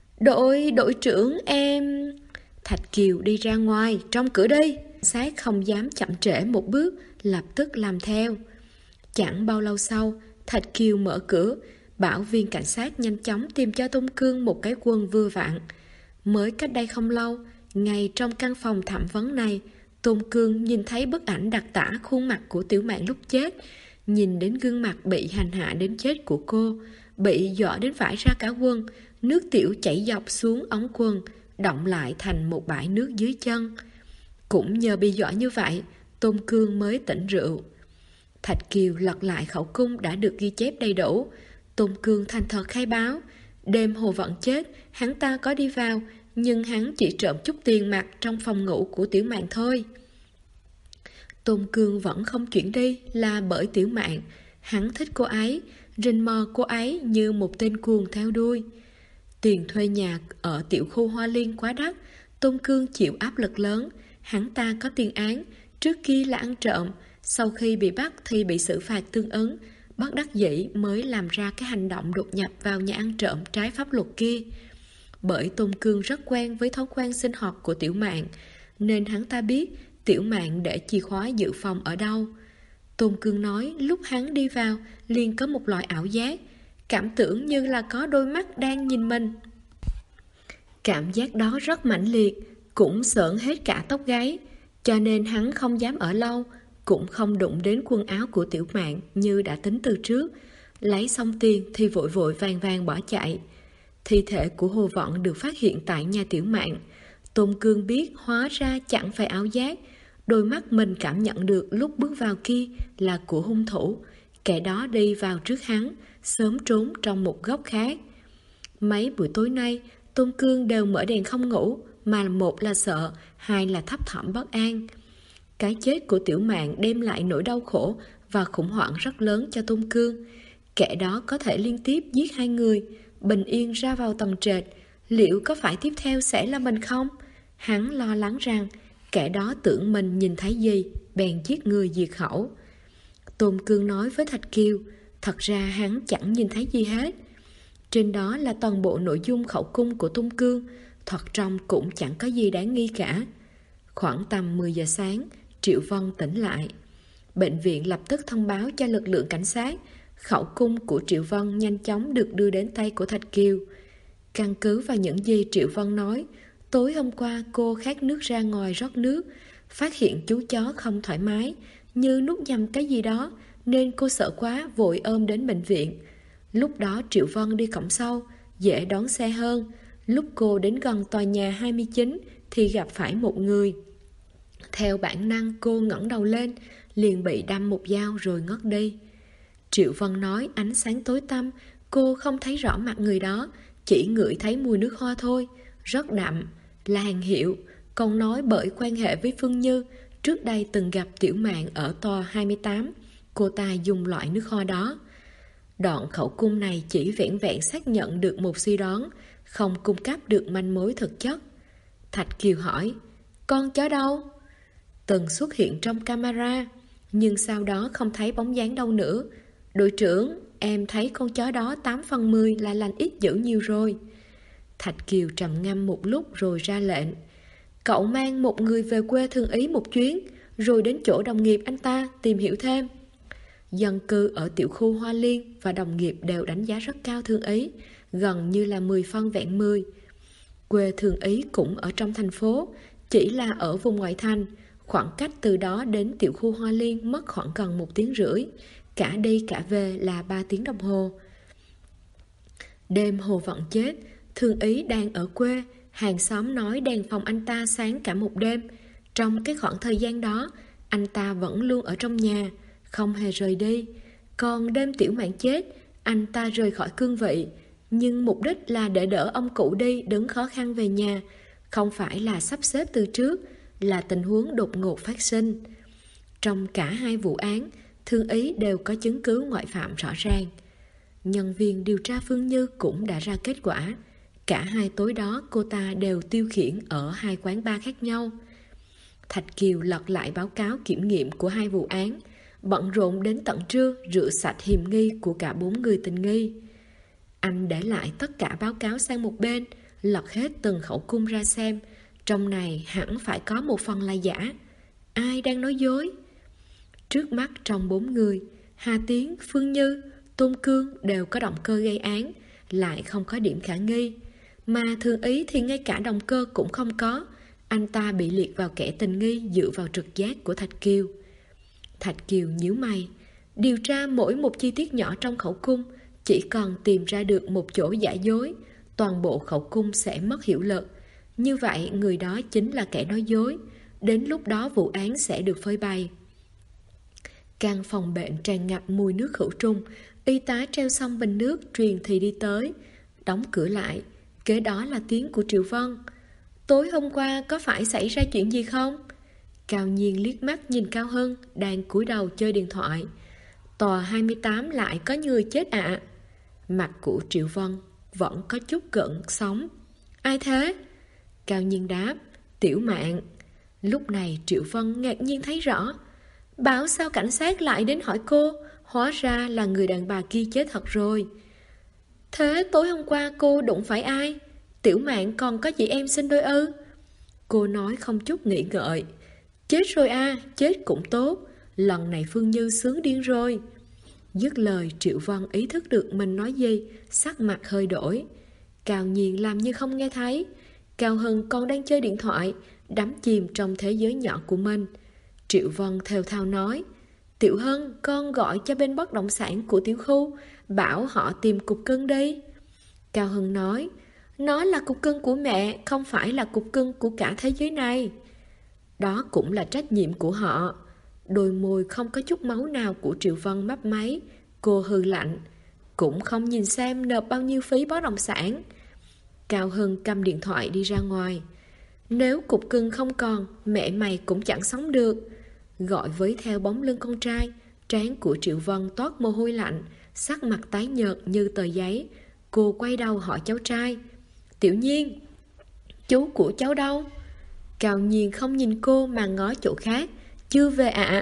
Đội trưởng em... Thạch Kiều đi ra ngoài, trong cửa đi. Cảnh sát không dám chậm trễ một bước, lập tức làm theo. Chẳng bao lâu sau, Thạch Kiều mở cửa, bảo viên cảnh sát nhanh chóng tìm cho Tôn Cương một cái quần vừa vặn. Mới cách đây không lâu, ngay trong căn phòng thẩm vấn này, Tôn Cương nhìn thấy bức ảnh đặc tả khuôn mặt của Tiểu Mạn lúc chết, nhìn đến gương mặt bị hành hạ đến chết của cô, bị dọa đến vãi ra cả quần, nước tiểu chảy dọc xuống ống quần, đọng lại thành một bãi nước dưới chân. Cũng nhờ bị dọa như vậy, Tôn Cương mới tỉnh rượu. Thạch Kiều lật lại khẩu cung đã được ghi chép đầy đủ. Tôn Cương thành thật khai báo, Đêm Hồ Vận chết, hắn ta có đi vào, nhưng hắn chỉ trộm chút tiền mặt trong phòng ngủ của Tiểu Mạn thôi. Tôn Cương vẫn không chuyển đi là bởi Tiểu Mạn. Hắn thích cô ấy, rình mò cô ấy như một tên cuồng theo đuôi. Tiền thuê nhà ở tiểu khu Hoa Liên quá đắt, Tôn Cương chịu áp lực lớn. Hắn ta có tiền án, trước kia là ăn trộm, sau khi bị bắt thì bị xử phạt tương ứng, bất đắc dĩ mới làm ra cái hành động đột nhập vào nhà ăn trộm trái pháp luật kia. Bởi Tôn Cương rất quen với thói quen sinh hoạt của Tiểu Mạn, nên hắn ta biết Tiểu Mạn để chìa khóa dự phòng ở đâu. Tôn Cương nói lúc hắn đi vào liền có một loại ảo giác, cảm tưởng như là có đôi mắt đang nhìn mình. Cảm giác đó rất mãnh liệt, cũng sởn hết cả tóc gáy, cho nên hắn không dám ở lâu, cũng không đụng đến quần áo của Tiểu Mạn như đã tính từ trước. Lấy xong tiền thì vội vội vàng vàng bỏ chạy. Thi thể của Hồ Vận được phát hiện tại nhà Tiểu Mạn. Tôn Cương biết hóa ra chẳng phải ảo giác, đôi mắt mình cảm nhận được lúc bước vào kia là của hung thủ. Kẻ đó đi vào trước hắn, sớm trốn trong một góc khác. Mấy buổi tối nay, Tôn Cương đều mở đèn không ngủ, mà một là sợ, hai là thấp thỏm bất an. Cái chết của Tiểu Mạn đem lại nỗi đau khổ và khủng hoảng rất lớn cho Tôn Cương. Kẻ đó có thể liên tiếp giết hai người, bình yên ra vào tầng trệt. Liệu có phải tiếp theo sẽ là mình không? Hắn lo lắng rằng kẻ đó tưởng mình nhìn thấy gì, bèn giết người diệt khẩu. Tôn Cương nói với Thạch Kiều, thật ra hắn chẳng nhìn thấy gì hết. Trên đó là toàn bộ nội dung khẩu cung của Tôn Cương, thật trong cũng chẳng có gì đáng nghi cả. Khoảng tầm 10 giờ sáng, Triệu Vân tỉnh lại. Bệnh viện lập tức thông báo cho lực lượng cảnh sát. Khẩu cung của Triệu Vân nhanh chóng được đưa đến tay của Thạch Kiều. Căn cứ vào những gì Triệu Vân nói, tối hôm qua cô khát nước ra ngoài rót nước, phát hiện chú chó không thoải mái, như nuốt nhầm cái gì đó, nên cô sợ quá vội ôm đến bệnh viện. Lúc đó Triệu Vân đi cổng sau, dễ đón xe hơn. Lúc cô đến gần tòa nhà 29 thì gặp phải một người. Theo bản năng cô ngẩng đầu lên, liền bị đâm một dao rồi ngất đi. Triệu Vân nói ánh sáng tối tăm, cô không thấy rõ mặt người đó, chỉ ngửi thấy mùi nước hoa thôi, rất đậm, là hàng hiệu. Còn nói bởi quan hệ với Phương Như, trước đây từng gặp Tiểu Mạn ở tòa 28, cô ta dùng loại nước hoa đó. Đoạn khẩu cung này chỉ vẻn vẹn xác nhận được một suy đoán, không cung cấp được manh mối thực chất. Thạch Kiều hỏi, con chó đâu? Từng xuất hiện trong camera, nhưng sau đó không thấy bóng dáng đâu nữa. Đội trưởng, em thấy con chó đó 8 phần 10 là lành ít dữ nhiều rồi. Thạch Kiều trầm ngâm một lúc rồi ra lệnh, cậu mang một người về quê Thương Ý một chuyến, rồi đến chỗ đồng nghiệp anh ta tìm hiểu thêm. Dân cư ở tiểu khu Hoa Liên và đồng nghiệp đều đánh giá rất cao Thương Ý, gần như là 10 phân vẹn 10. Quê Thương Ý cũng ở trong thành phố, chỉ là ở vùng ngoại thành. Khoảng cách từ đó đến tiểu khu Hoa Liên mất khoảng gần 1 tiếng rưỡi, cả đi cả về là 3 tiếng đồng hồ. Đêm Hồ Vận chết, Thương Ý đang ở quê, hàng xóm nói đèn phòng anh ta sáng cả một đêm. Trong cái khoảng thời gian đó, anh ta vẫn luôn ở trong nhà, không hề rời đi. Còn đêm Tiểu Mạn chết, anh ta rời khỏi cương vị, nhưng mục đích là để đỡ ông cụ đi đứng khó khăn về nhà, không phải là sắp xếp từ trước, là tình huống đột ngột phát sinh. Trong cả hai vụ án, Thương Ý đều có chứng cứ ngoại phạm rõ ràng. Nhân viên điều tra Phương Như cũng đã ra kết quả. Cả hai tối đó cô ta đều tiêu khiển ở hai quán bar khác nhau. Thạch Kiều lật lại báo cáo kiểm nghiệm của hai vụ án, bận rộn đến tận trưa rửa sạch hiểm nghi của cả 4 người tình nghi. Anh để lại tất cả báo cáo sang một bên, lật hết từng khẩu cung ra xem. Trong này hẳn phải có một phần là giả. Ai đang nói dối? Trước mắt trong 4 người, Hà Tiến, Phương Như, Tôn Cương đều có động cơ gây án, lại không có điểm khả nghi. Mà Thương Ý thì ngay cả động cơ cũng không có. Anh ta bị liệt vào kẻ tình nghi dựa vào trực giác của Thạch Kiều. Thạch Kiều nhíu mày, điều tra mỗi một chi tiết nhỏ trong khẩu cung, chỉ cần tìm ra được một chỗ giả dối, toàn bộ khẩu cung sẽ mất hiệu lực. Như vậy người đó chính là kẻ nói dối. Đến lúc đó vụ án sẽ được phơi bày. Căn phòng bệnh tràn ngập mùi nước khử trùng. Y tá treo xong bình nước truyền thì đi tới. đóng cửa lại. Kế đó là tiếng của Triệu Vân. Tối hôm qua có phải xảy ra chuyện gì không? Cao Nhiên liếc mắt nhìn Cao Hưng đang cúi đầu chơi điện thoại. Tòa 28 lại có người chết ạ. Mặt của Triệu Vân vẫn có chút gợn sóng. Ai thế? Cao Nhiên đáp, Tiểu Mạn. Lúc này Triệu Vân ngạc nhiên thấy rõ. Bảo sao cảnh sát lại đến hỏi cô? Hóa ra là người đàn bà kia chết thật rồi. Thế tối hôm qua cô đụng phải ai? Tiểu Mạn còn có chị em sinh đôi ư? Cô nói không chút nghĩ ngợi. Chết rồi à, chết cũng tốt. Lần này Phương Như sướng điên rồi. Dứt lời Triệu Vân ý thức được mình nói gì, sắc mặt hơi đổi. Cao Nhiên làm như không nghe thấy. Cao Hưng còn đang chơi điện thoại, đắm chìm trong thế giới nhỏ của mình. Triệu Vân thều thào nói, Tiểu Hân, con gọi cho bên bất động sản của tiểu khu, bảo họ tìm cục cưng đi. Cao Hưng nói, nó là cục cưng của mẹ, không phải là cục cưng của cả thế giới này. Đó cũng là trách nhiệm của họ. Đôi môi không có chút máu nào của Triệu Vân mấp máy. Cô hừ lạnh, cũng không nhìn xem nộp bao nhiêu phí bất động sản. Cao Hưng cầm điện thoại đi ra ngoài. Nếu cục cưng không còn, mẹ mày cũng chẳng sống được. Gọi với theo bóng lưng con trai, trán của Triệu Vân toát mồ hôi lạnh, sắc mặt tái nhợt như tờ giấy. Cô quay đầu hỏi cháu trai, Tiểu Nhiên, chú của cháu đâu? Cao Nhiên không nhìn cô mà ngó chỗ khác, chưa về ạ.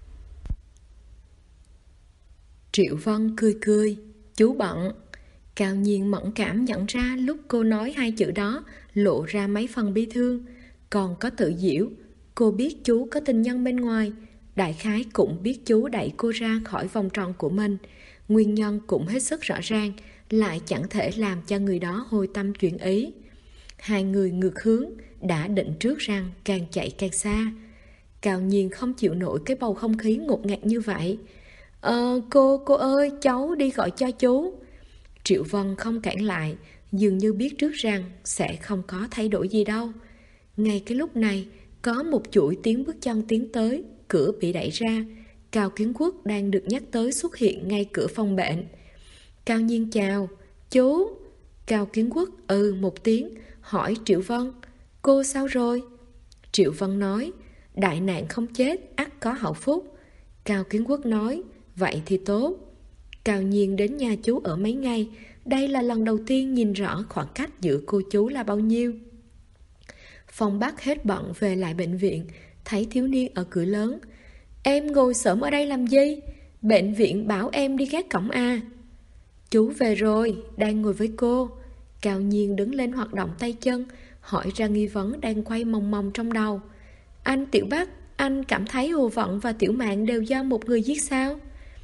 Triệu Vân cười cười, chú bận. Cao Nhiên mẫn cảm nhận ra lúc cô nói hai chữ đó lộ ra mấy phần bi thương. Còn có tự giễu, cô biết chú có tình nhân bên ngoài, đại khái cũng biết chú đẩy cô ra khỏi vòng tròn của mình. Nguyên nhân cũng hết sức rõ ràng, lại chẳng thể làm cho người đó hồi tâm chuyển ý. Hai người ngược hướng, đã định trước rằng càng chạy càng xa. Cao Nhiên không chịu nổi cái bầu không khí ngột ngạt như vậy. Cô ơi, cháu đi gọi cho chú. Triệu Vân không cản lại, dường như biết trước rằng sẽ không có thay đổi gì đâu. Ngay cái lúc này, có một chuỗi tiếng bước chân tiến tới, cửa bị đẩy ra. Cao Kiến Quốc đang được nhắc tới xuất hiện ngay cửa phòng bệnh. Cao Nhiên chào, chú. Cao Kiến Quốc một tiếng, hỏi Triệu Vân, cô sao rồi? Triệu Vân nói, đại nạn không chết, ắt có hậu phúc. Cao Kiến Quốc nói, vậy thì tốt. Cao Nhiên đến nhà chú ở mấy ngày, đây là lần đầu tiên nhìn rõ khoảng cách giữa cô chú là bao nhiêu. Phong Bắc hết bận về lại bệnh viện, thấy thiếu niên ở cửa lớn. Em ngồi xổm ở đây làm gì? Bệnh viện bảo em đi gác cổng à? Chú về rồi, đang ngồi với cô. Cao Nhiên đứng lên hoạt động tay chân, hỏi ra nghi vấn đang quay mòng mòng trong đầu. Anh Tiểu Bắc, anh cảm thấy Hồ Vận và Tiểu Mạn đều do một người giết sao?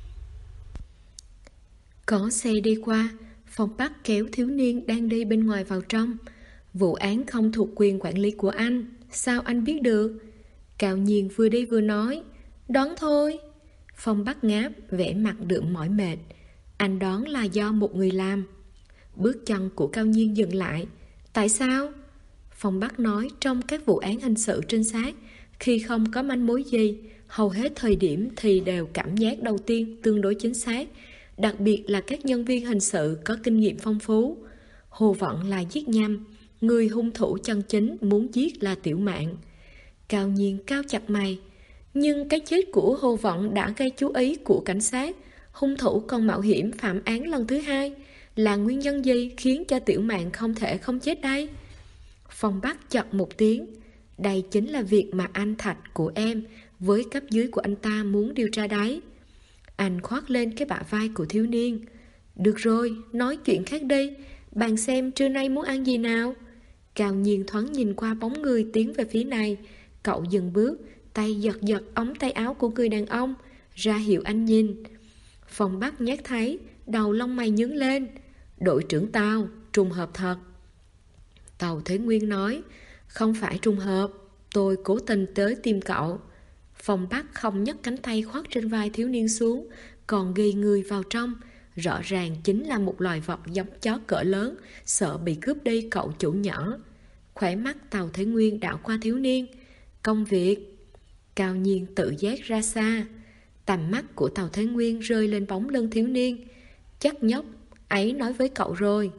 Có xe đi qua, Phong Bắc kéo thiếu niên đang đi bên ngoài vào trong. Vụ án không thuộc quyền quản lý của anh, sao anh biết được? Cao Nhiên vừa đi vừa nói, đoán thôi. Phong Bắc ngáp, vẻ mặt đượm mỏi mệt. Anh đoán là do một người làm. Bước chân của Cao Nhiên dừng lại. Tại sao? Phong Bắc nói trong các vụ án hình sự trinh sát, khi không có manh mối gì, hầu hết thời điểm thì đều cảm giác đầu tiên tương đối chính xác, đặc biệt là các nhân viên hình sự có kinh nghiệm phong phú. Hồ Vận là giết nhầm, người hung thủ chân chính muốn giết là Tiểu Mạn. Cao Nhiên cao chặt mày. Nhưng cái chết của Hồ Vận đã gây chú ý của cảnh sát. Hung thủ còn mạo hiểm phạm án lần thứ hai. Là nguyên nhân gì khiến cho Tiểu Mạn không thể không chết đây? Phong Bắc chật một tiếng. Đây chính là việc mà anh Thạch của em với cấp dưới của anh ta muốn điều tra đấy. Anh khoác lên cái bả vai của thiếu niên. Được rồi, nói chuyện khác đi. Bạn xem trưa nay muốn ăn gì nào? Cao Nhiên thoáng nhìn qua bóng người tiến về phía này. Cậu dừng bước, tay giật giật ống tay áo của người đàn ông, ra hiệu anh nhìn. Phong Bắc nhát thấy, đầu lông mày nhướng lên. Đội trưởng Tào, trùng hợp thật. Tào Thế Nguyên nói, không phải trùng hợp, tôi cố tình tới tìm cậu. Phong Bắc không nhấc cánh tay khoác trên vai thiếu niên xuống, còn ghi người vào trong. Rõ ràng chính là một loài vật giống chó cỡ lớn, sợ bị cướp đi cậu chủ nhỏ. Khóe mắt Tào Thế Nguyên đảo qua thiếu niên. Công việc. Cao Nhiên tự giác ra xa. Tầm mắt của Tào Thế Nguyên rơi lên bóng lưng thiếu niên. Chắc nhóc ấy nói với cậu rồi.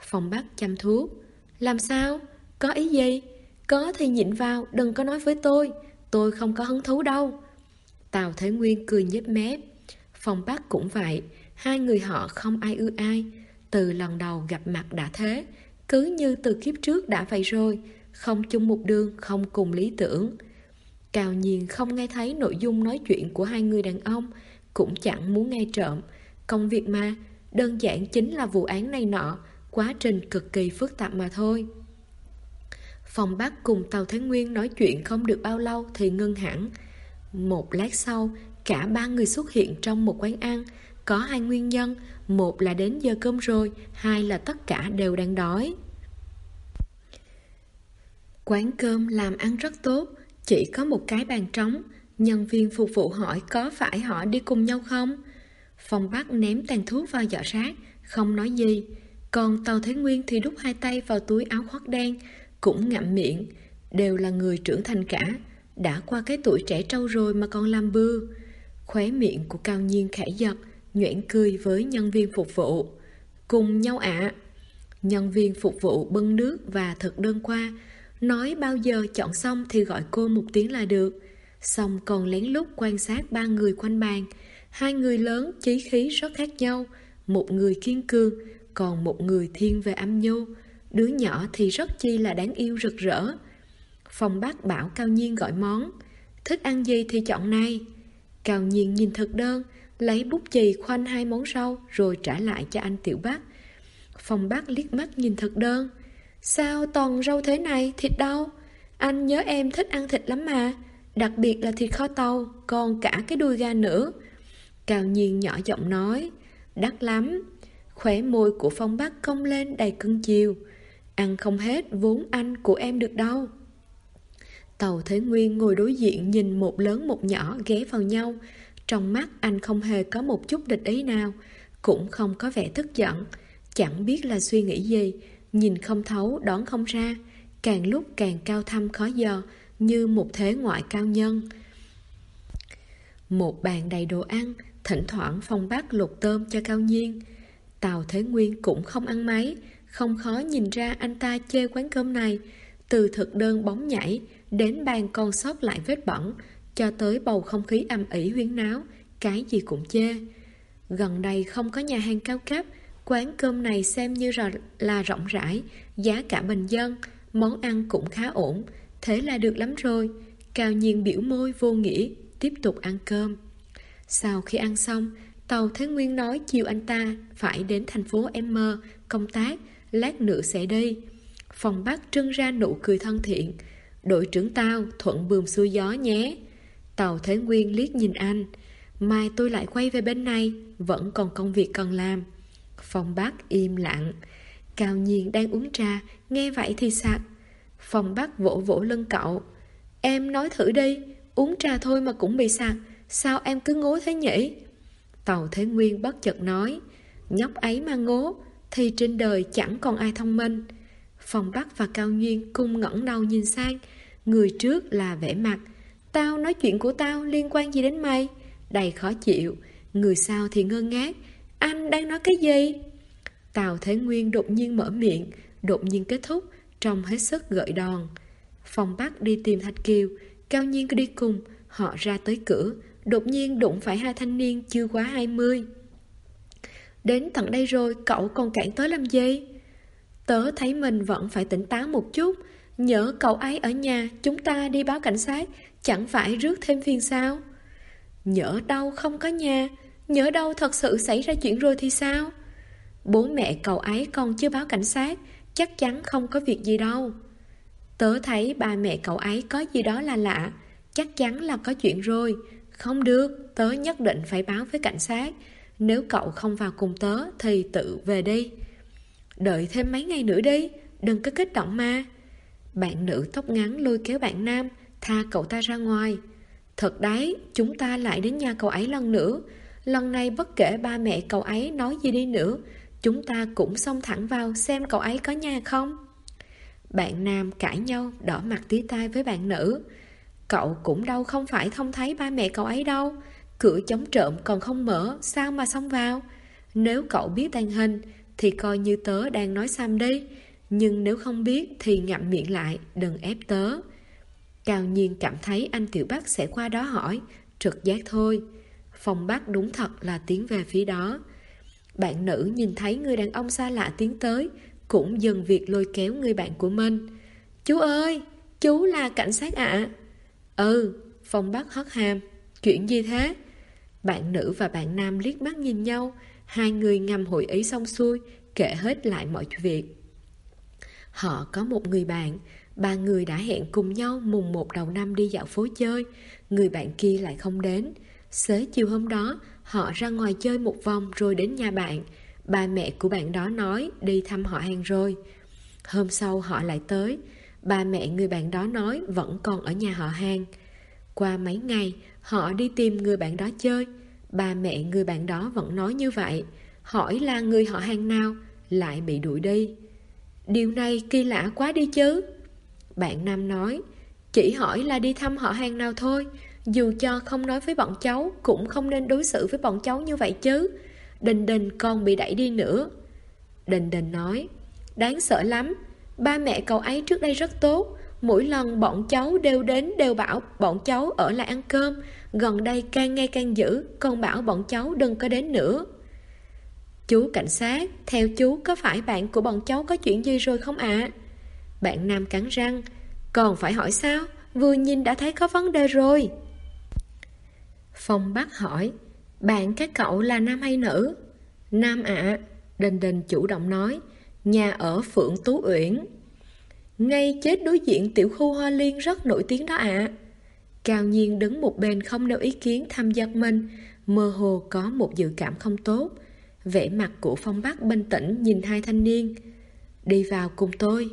Phong Bắc chăm thuốc. Làm sao? Có ý gì? Có thì nhịn vào, đừng có nói với tôi không có hứng thú đâu. Tào Thế Nguyên cười nhếch mép. Phong Bắc cũng vậy, hai người họ không ai ưa ai. Từ lần đầu gặp mặt đã thế, cứ như từ kiếp trước đã vậy rồi, không chung một đường, không cùng lý tưởng. Cao Nhiên không nghe thấy nội dung nói chuyện của hai người đàn ông, cũng chẳng muốn nghe trộm. Công việc mà, đơn giản chính là vụ án này nọ, quá trình cực kỳ phức tạp mà thôi. Phong Bắc cùng Tào Thế Nguyên nói chuyện không được bao lâu thì ngưng hẳn. Một lát sau, cả ba người xuất hiện trong một quán ăn. Có hai nguyên nhân, một là đến giờ cơm rồi, hai là tất cả đều đang đói. Quán cơm làm ăn rất tốt, chỉ có một cái bàn trống. Nhân viên phục vụ hỏi có phải họ đi cùng nhau không? Phong Bắc ném tàn thuốc vào giỏ rác, không nói gì. Còn Tào Thế Nguyên thì đút hai tay vào túi áo khoác đen, cũng ngậm miệng. Đều là người trưởng thành cả, đã qua cái tuổi trẻ trâu rồi mà còn làm bư. Khóe miệng của Cao Nhiên khẽ giật, nhoẻn cười với nhân viên phục vụ. Cùng nhau ạ. Nhân viên phục vụ bưng nước và thực đơn qua, nói bao giờ chọn xong thì gọi cô một tiếng là được. Xong còn lén lút quan sát ba người quanh bàn. Hai người lớn chí khí rất khác nhau, một người kiên cường, còn một người thiên về âm nhu. Đứa nhỏ thì rất chi là đáng yêu rực rỡ. Phong Bắc bảo Cao Nhiên gọi món. Thích ăn gì thì chọn này. Cao Nhiên nhìn thực đơn, lấy bút chì khoanh hai món rau rồi trả lại cho anh Tiểu Bắc. Phong Bắc liếc mắt nhìn thực đơn. Sao toàn rau thế này, thịt đâu? Anh nhớ em thích ăn thịt lắm mà, đặc biệt là thịt kho tàu, còn cả cái đuôi gà nữa. Cao Nhiên nhỏ giọng nói. Đắt lắm. Khóe môi của Phong Bắc cong lên đầy cưng chiều. Ăn không hết vốn anh của em được đâu. Tào Thế Nguyên ngồi đối diện nhìn một lớn một nhỏ ghé vào nhau. Trong mắt anh không hề có một chút địch ý nào, cũng không có vẻ tức giận. Chẳng biết là suy nghĩ gì, nhìn không thấu đoán không ra, càng lúc càng cao thâm khó dò, như một thế ngoại cao nhân. Một bàn đầy đồ ăn, thỉnh thoảng Phong Bắc luộc tôm cho Cao Nhiên. Tào Thế Nguyên cũng không ăn mấy, không khó nhìn ra anh ta chê quán cơm này. Từ thực đơn bóng nhảy đến bàn còn sót lại vết bẩn, cho tới bầu không khí ầm ĩ huyên náo, cái gì cũng chê. Gần đây không có nhà hàng cao cấp, quán cơm này xem như là rộng rãi, giá cả bình dân, món ăn cũng khá ổn, thế là được lắm rồi. Cao Nhiên biểu môi vô nghĩa, tiếp tục ăn cơm. Sau khi ăn xong, Tào Thế Nguyên nói chiều anh ta phải đến thành phố M công tác, lát nữa sẽ đi. Phong Bắc trưng ra nụ cười thân thiện. Đội trưởng Tào, thuận buồm xuôi gió nhé. Tào Thế Nguyên liếc nhìn anh. Mai tôi lại quay về bên này, vẫn còn công việc cần làm. Phong Bắc im lặng. Cao Nhiên đang uống trà, nghe vậy thì sặc. Phong Bắc vỗ vỗ lưng cậu. Em nói thử đi, uống trà thôi mà cũng bị sặc, sao em cứ ngố thế nhỉ? Tào Thế Nguyên bất chợt nói. Nhóc ấy mà ngố thì trên đời chẳng còn ai thông minh. Phong Bắc và Cao Nhiên cùng ngẩng đầu nhìn sang. Người trước là vẻ mặt tao nói chuyện của tao liên quan gì đến mày, đầy khó chịu. Người sau thì ngơ ngác. Anh đang nói cái gì? Tào Thế Nguyên đột nhiên mở miệng, đột nhiên kết thúc, trông hết sức gợi đòn. Phong Bắc đi tìm Thạch Kiều, Cao Nhiên cứ đi cùng. Họ ra tới cửa, đột nhiên đụng phải hai thanh niên chưa quá 20. Đến tận đây rồi, cậu còn cản tới làm gì? Tớ thấy mình vẫn phải tỉnh táo một chút. Nhỡ cậu ấy ở nhà, chúng ta đi báo cảnh sát, chẳng phải rước thêm phiền sao? Nhỡ đâu không có nhà, nhỡ đâu thật sự xảy ra chuyện rồi thì sao? Bố mẹ cậu ấy còn chưa báo cảnh sát, chắc chắn không có việc gì đâu. Tớ thấy ba mẹ cậu ấy có gì đó là lạ, chắc chắn là có chuyện rồi. Không được, tớ nhất định phải báo với cảnh sát. Nếu cậu không vào cùng tớ thì tự về đi. Đợi thêm mấy ngày nữa đi, đừng có kích động mà. Bạn nữ tóc ngắn lôi kéo bạn nam, tha cậu ta ra ngoài. Thật đấy, chúng ta lại đến nhà cậu ấy lần nữa. Lần này bất kể ba mẹ cậu ấy nói gì đi nữa, chúng ta cũng xông thẳng vào xem cậu ấy có nhà không. Bạn nam cãi nhau, đỏ mặt tía tai với bạn nữ. Cậu cũng đâu không phải không thấy ba mẹ cậu ấy đâu. Cửa chống trộm còn không mở, sao mà xông vào? Nếu cậu biết tàng hình thì coi như tớ đang nói xăm đi. Nhưng nếu không biết thì ngậm miệng lại, đừng ép tớ. Cao Nhiên cảm thấy anh Tiểu Bắc sẽ qua đó hỏi, trực giác thôi. Phong Bắc đúng thật là tiến về phía đó. Bạn nữ nhìn thấy người đàn ông xa lạ tiến tới, cũng dừng việc lôi kéo người bạn của mình. Chú ơi, chú là cảnh sát ạ. Ừ, Phong Bắc hất hàm. Chuyện gì thế? Bạn nữ và bạn nam liếc mắt nhìn nhau, hai người ngầm hội ý xong xuôi, kể hết lại mọi việc. Họ có một người bạn, ba người đã hẹn cùng nhau mùng 1 đầu năm đi dạo phố chơi, người bạn kia lại không đến. Xế chiều hôm đó, họ ra ngoài chơi một vòng rồi đến nhà bạn. Ba mẹ của bạn đó nói đi thăm họ hàng rồi. Hôm sau họ lại tới, ba mẹ người bạn đó nói vẫn còn ở nhà họ hàng. Qua mấy ngày, họ đi tìm người bạn đó chơi. Ba mẹ người bạn đó vẫn nói như vậy. Hỏi là người họ hàng nào, lại bị đuổi đi. Điều này kỳ lạ quá đi chứ. Bạn nam nói, chỉ hỏi là đi thăm họ hàng nào thôi. Dù cho không nói với bọn cháu, cũng không nên đối xử với bọn cháu như vậy chứ. Đình Đình còn bị đẩy đi nữa. Đình Đình nói, đáng sợ lắm. Ba mẹ cậu ấy trước đây rất tốt. Mỗi lần bọn cháu đều đến đều bảo bọn cháu ở lại ăn cơm. Gần đây càng ngày càng dữ, còn bảo bọn cháu đừng có đến nữa. Chú cảnh sát, theo chú có phải bạn của bọn cháu có chuyện gì rồi không ạ? Bạn nam cắn răng, còn phải hỏi sao? Vừa nhìn đã thấy có vấn đề rồi. Phong Bắc hỏi, bạn các cậu là nam hay nữ? Nam ạ. Đình Đình chủ động nói, nhà ở Phượng Tú Uyển. Ngay chết đối diện tiểu khu Hoa Liên rất nổi tiếng đó ạ. Cao Nhiên đứng một bên không nêu ý kiến thăm giật mình, mơ hồ có một dự cảm không tốt. Vẻ mặt của Phong Bắc bình tĩnh nhìn hai thanh niên. Đi vào cùng tôi.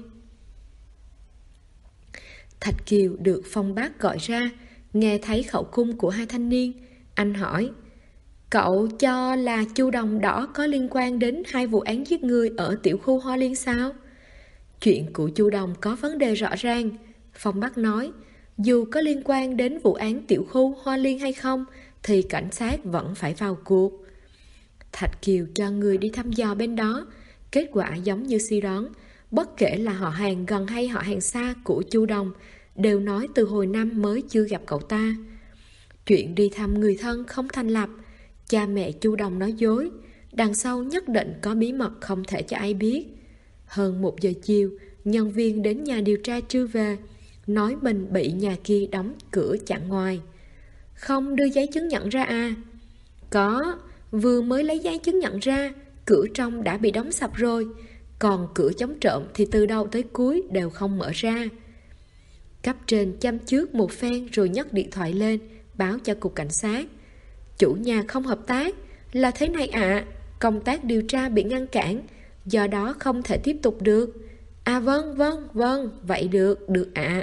Thạch Kiều được Phong Bắc gọi ra, nghe thấy khẩu cung của hai thanh niên. Anh hỏi, cậu cho là Chu Đồng Đỏ có liên quan đến hai vụ án giết người ở tiểu khu Hoa Liên sao? Chuyện của Chu Đồng có vấn đề rõ ràng. Phong Bắc nói, dù có liên quan đến vụ án tiểu khu Hoa Liên hay không, thì cảnh sát vẫn phải vào cuộc. Thạch Kiều cho người đi thăm dò bên đó. Kết quả giống như suy đoán. Bất kể là họ hàng gần hay họ hàng xa của Chu Đồng, đều nói từ hồi năm mới chưa gặp cậu ta. Chuyện đi thăm người thân không thành lập. Cha mẹ Chu Đồng nói dối. Đằng sau nhất định có bí mật không thể cho ai biết. Hơn 1 giờ chiều, nhân viên đến nhà điều tra chưa về, nói mình bị nhà kia đóng cửa chặn ngoài. Không đưa giấy chứng nhận ra à? Có, vừa mới lấy giấy chứng nhận ra, cửa trong đã bị đóng sập rồi. Còn cửa chống trộm thì từ đầu tới cuối đều không mở ra. Cấp trên chăm trước một phen rồi nhấc điện thoại lên, báo cho cục cảnh sát. Chủ nhà không hợp tác. Là thế này ạ, công tác điều tra bị ngăn cản, do đó không thể tiếp tục được. À vâng, vậy được ạ.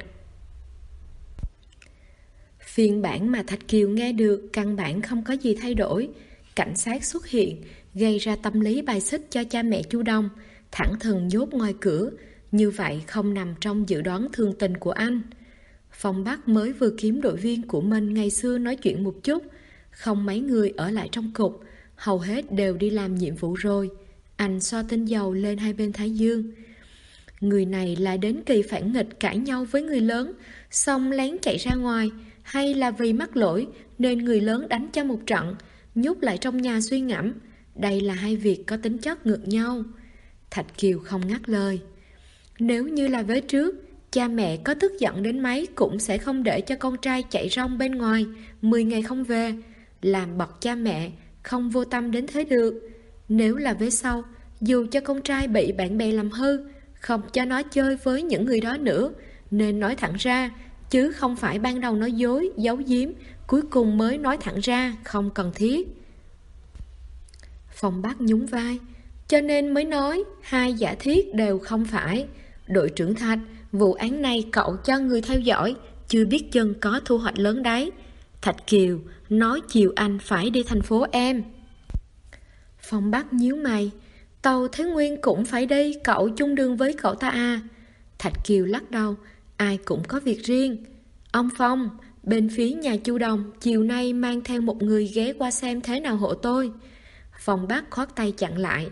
Phiên bản mà Thạch Kiều nghe được căn bản không có gì thay đổi. Cảnh sát xuất hiện, gây ra tâm lý bài xích cho cha mẹ Chu Đông, thẳng thừng nhốt ngoài cửa. Như vậy không nằm trong dự đoán thường tình của anh. Phong Bắc mới vừa kiếm đội viên của mình ngày xưa nói chuyện một chút. Không mấy người ở lại trong cục, hầu hết đều đi làm nhiệm vụ rồi. Anh xoa tinh dầu lên hai bên thái dương. Người này là đến kỳ phản nghịch cãi nhau với người lớn, xong lén chạy ra ngoài, hay là vì mắc lỗi nên người lớn đánh cho một trận, nhốt lại trong nhà suy ngẫm. Đây là hai việc có tính chất ngược nhau. Thạch Kiều không ngắt lời. Nếu như là vế trước, cha mẹ có tức giận đến mấy cũng sẽ không để cho con trai chạy rong bên ngoài 10 ngày không về. Làm bậc cha mẹ không vô tâm đến thế được. Nếu là vế sau, dù cho con trai bị bạn bè làm hư, không cho nó chơi với những người đó nữa, nên nói thẳng ra, chứ không phải ban đầu nói dối, giấu giếm, cuối cùng mới nói thẳng ra, không cần thiết. Phong Bắc nhún vai, cho nên mới nói hai giả thiết đều không phải. Đội trưởng Thạch, vụ án này cậu cho người theo dõi, chưa biết chừng có thu hoạch lớn đấy. Thạch Kiều nói chiều anh phải đi thành phố em. Phong Bắc nhíu mày, Tàu Thế Nguyên cũng phải đi, cậu chung đường với cậu ta à? Thạch Kiều lắc đầu, ai cũng có việc riêng. Ông Phong, bên phía nhà Chu Đồng chiều nay mang theo một người ghé qua xem thế nào hộ tôi. Phong Bắc khoát tay chặn lại.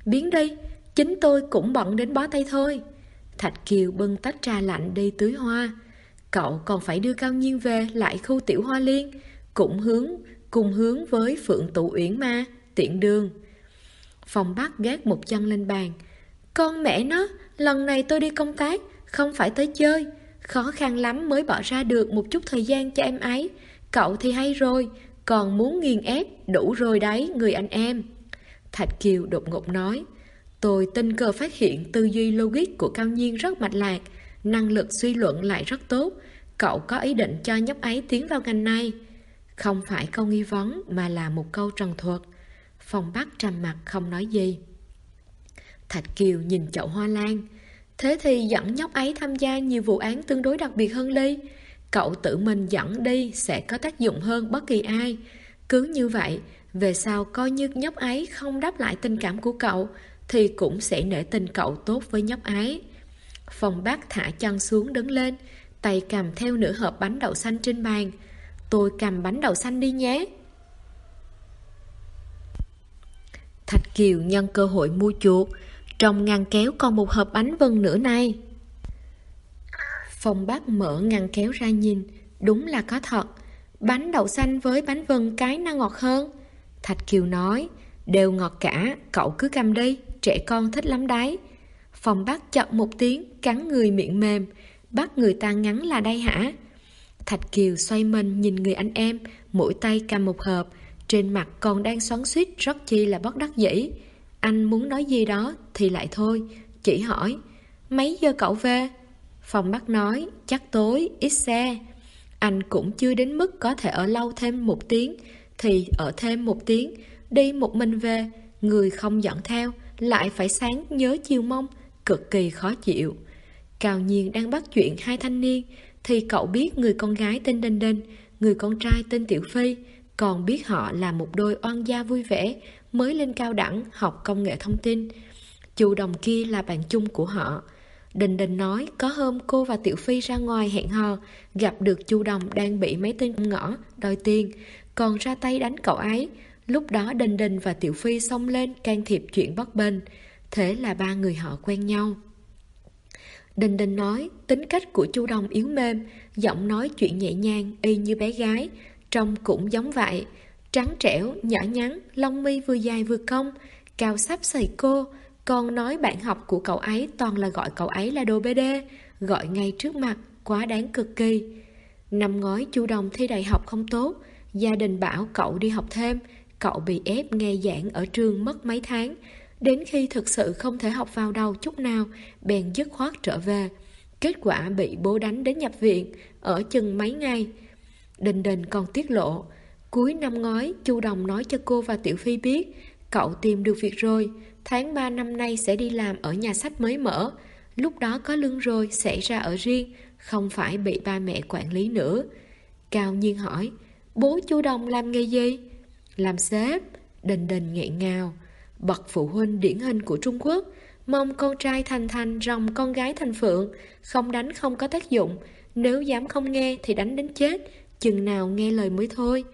Biến đi, chính tôi cũng bận đến bó tay thôi. Thạch Kiều bưng tách trà lạnh đi tưới hoa. Cậu còn phải đưa Cao Nhiên về lại khu Tiểu Hoa Liên, cùng hướng với Phượng Tụ Uyển mà, tiện đường. Phong Bắc gác một chân lên bàn. Con mẹ nó, lần này tôi đi công tác, không phải tới chơi. Khó khăn lắm mới bỏ ra được một chút thời gian cho em ấy. Cậu thì hay rồi, còn muốn nghiền ép, đủ rồi đấy, người anh em. Thạch Kiều đột ngột nói. Tôi tình cờ phát hiện tư duy logic của Cao Nhiên rất mạch lạc, năng lực suy luận lại rất tốt. Cậu có ý định cho nhóc ấy tiến vào ngành này. Không phải câu nghi vấn mà là một câu trần thuật. Phong Bắc trầm mặt không nói gì. Thạch Kiều nhìn chậu hoa lan. Thế thì dẫn nhóc ấy tham gia nhiều vụ án tương đối đặc biệt hơn đi. Cậu tự mình dẫn đi sẽ có tác dụng hơn bất kỳ ai. Cứ như vậy, về sau coi như nhóc ấy không đáp lại tình cảm của cậu thì cũng sẽ nể tình cậu tốt với nhóc ấy. Phong Bắc thả chân xuống đứng lên, tay cầm theo nửa hộp bánh đậu xanh trên bàn. Tôi cầm bánh đậu xanh đi nhé. Thạch Kiều nhân cơ hội mua chuột. Trong ngăn kéo còn một hộp bánh vân nữa này. Phong Bắc mở ngăn kéo ra nhìn. Đúng là có thật. Bánh đậu xanh với bánh vân cái nào ngọt hơn? Thạch Kiều nói. Đều ngọt cả, cậu cứ cầm đi, trẻ con thích lắm đấy. Phong Bắc chợt một tiếng, cắn người miệng mềm. Bắt người ta ngắn là đây hả? Thạch Kiều xoay mình nhìn người anh em, mỗi tay cầm một hộp, trên mặt còn đang xoắn xuýt rất chi là bất đắc dĩ. Anh muốn nói gì đó thì lại thôi, chỉ hỏi. Mấy giờ cậu về? Phong Bắc nói, chắc tối, ít xe. Anh cũng chưa đến mức có thể ở lâu thêm một tiếng, thì ở thêm một tiếng. Đi một mình về, người không dẫn theo, lại phải sáng nhớ chiều mong, cực kỳ khó chịu. Cao Nhiên đang bắt chuyện hai thanh niên, thì cậu biết người con gái tên Đinh Đinh, người con trai tên Tiểu Phi, còn biết họ là một đôi oan gia vui vẻ, mới lên cao đẳng học công nghệ thông tin. Chu Đồng kia là bạn chung của họ. Đình Đình nói có hôm cô và Tiểu Phi ra ngoài hẹn hò, gặp được Chu Đồng đang bị mấy tên ngõ đòi tiền, còn ra tay đánh cậu ấy. Lúc đó Đình Đình và Tiểu Phi xông lên can thiệp chuyện bất bình. Thế là ba người họ quen nhau. Đình Đình nói tính cách của Chu Đồng yếu mềm, giọng nói chuyện nhẹ nhàng y như bé gái, trông cũng giống vậy. Trắng trẻo, nhỏ nhắn, lông mi vừa dài vừa cong, cao sắp xầy cô. Còn nói bạn học của cậu ấy toàn là gọi cậu ấy là đồ bê đê, gọi ngay trước mặt, quá đáng cực kỳ. Năm ngoái Chu Đồng thi đại học không tốt, gia đình bảo cậu đi học thêm. Cậu bị ép nghe giảng ở trường mất mấy tháng. Đến khi thực sự không thể học vào đầu chút nào, bèn dứt khoát trở về. Kết quả bị bố đánh đến nhập viện, ở chừng mấy ngày. Đình Đình còn tiết lộ, cuối năm ngoái Chu Đồng nói cho cô và Tiểu Phi biết cậu tìm được việc rồi, tháng 3 năm nay sẽ đi làm ở nhà sách mới mở. Lúc đó có lương rồi sẽ ra ở riêng, không phải bị ba mẹ quản lý nữa. Cao Nhiên hỏi, bố Chu Đồng làm nghề gì? Làm sếp. Đình Đình nghẹn ngào. Bậc phụ huynh điển hình của Trung Quốc, mong con trai thành thành ròng con gái thành phượng, không đánh không có tác dụng, nếu dám không nghe thì đánh đến chết, chừng nào nghe lời mới thôi.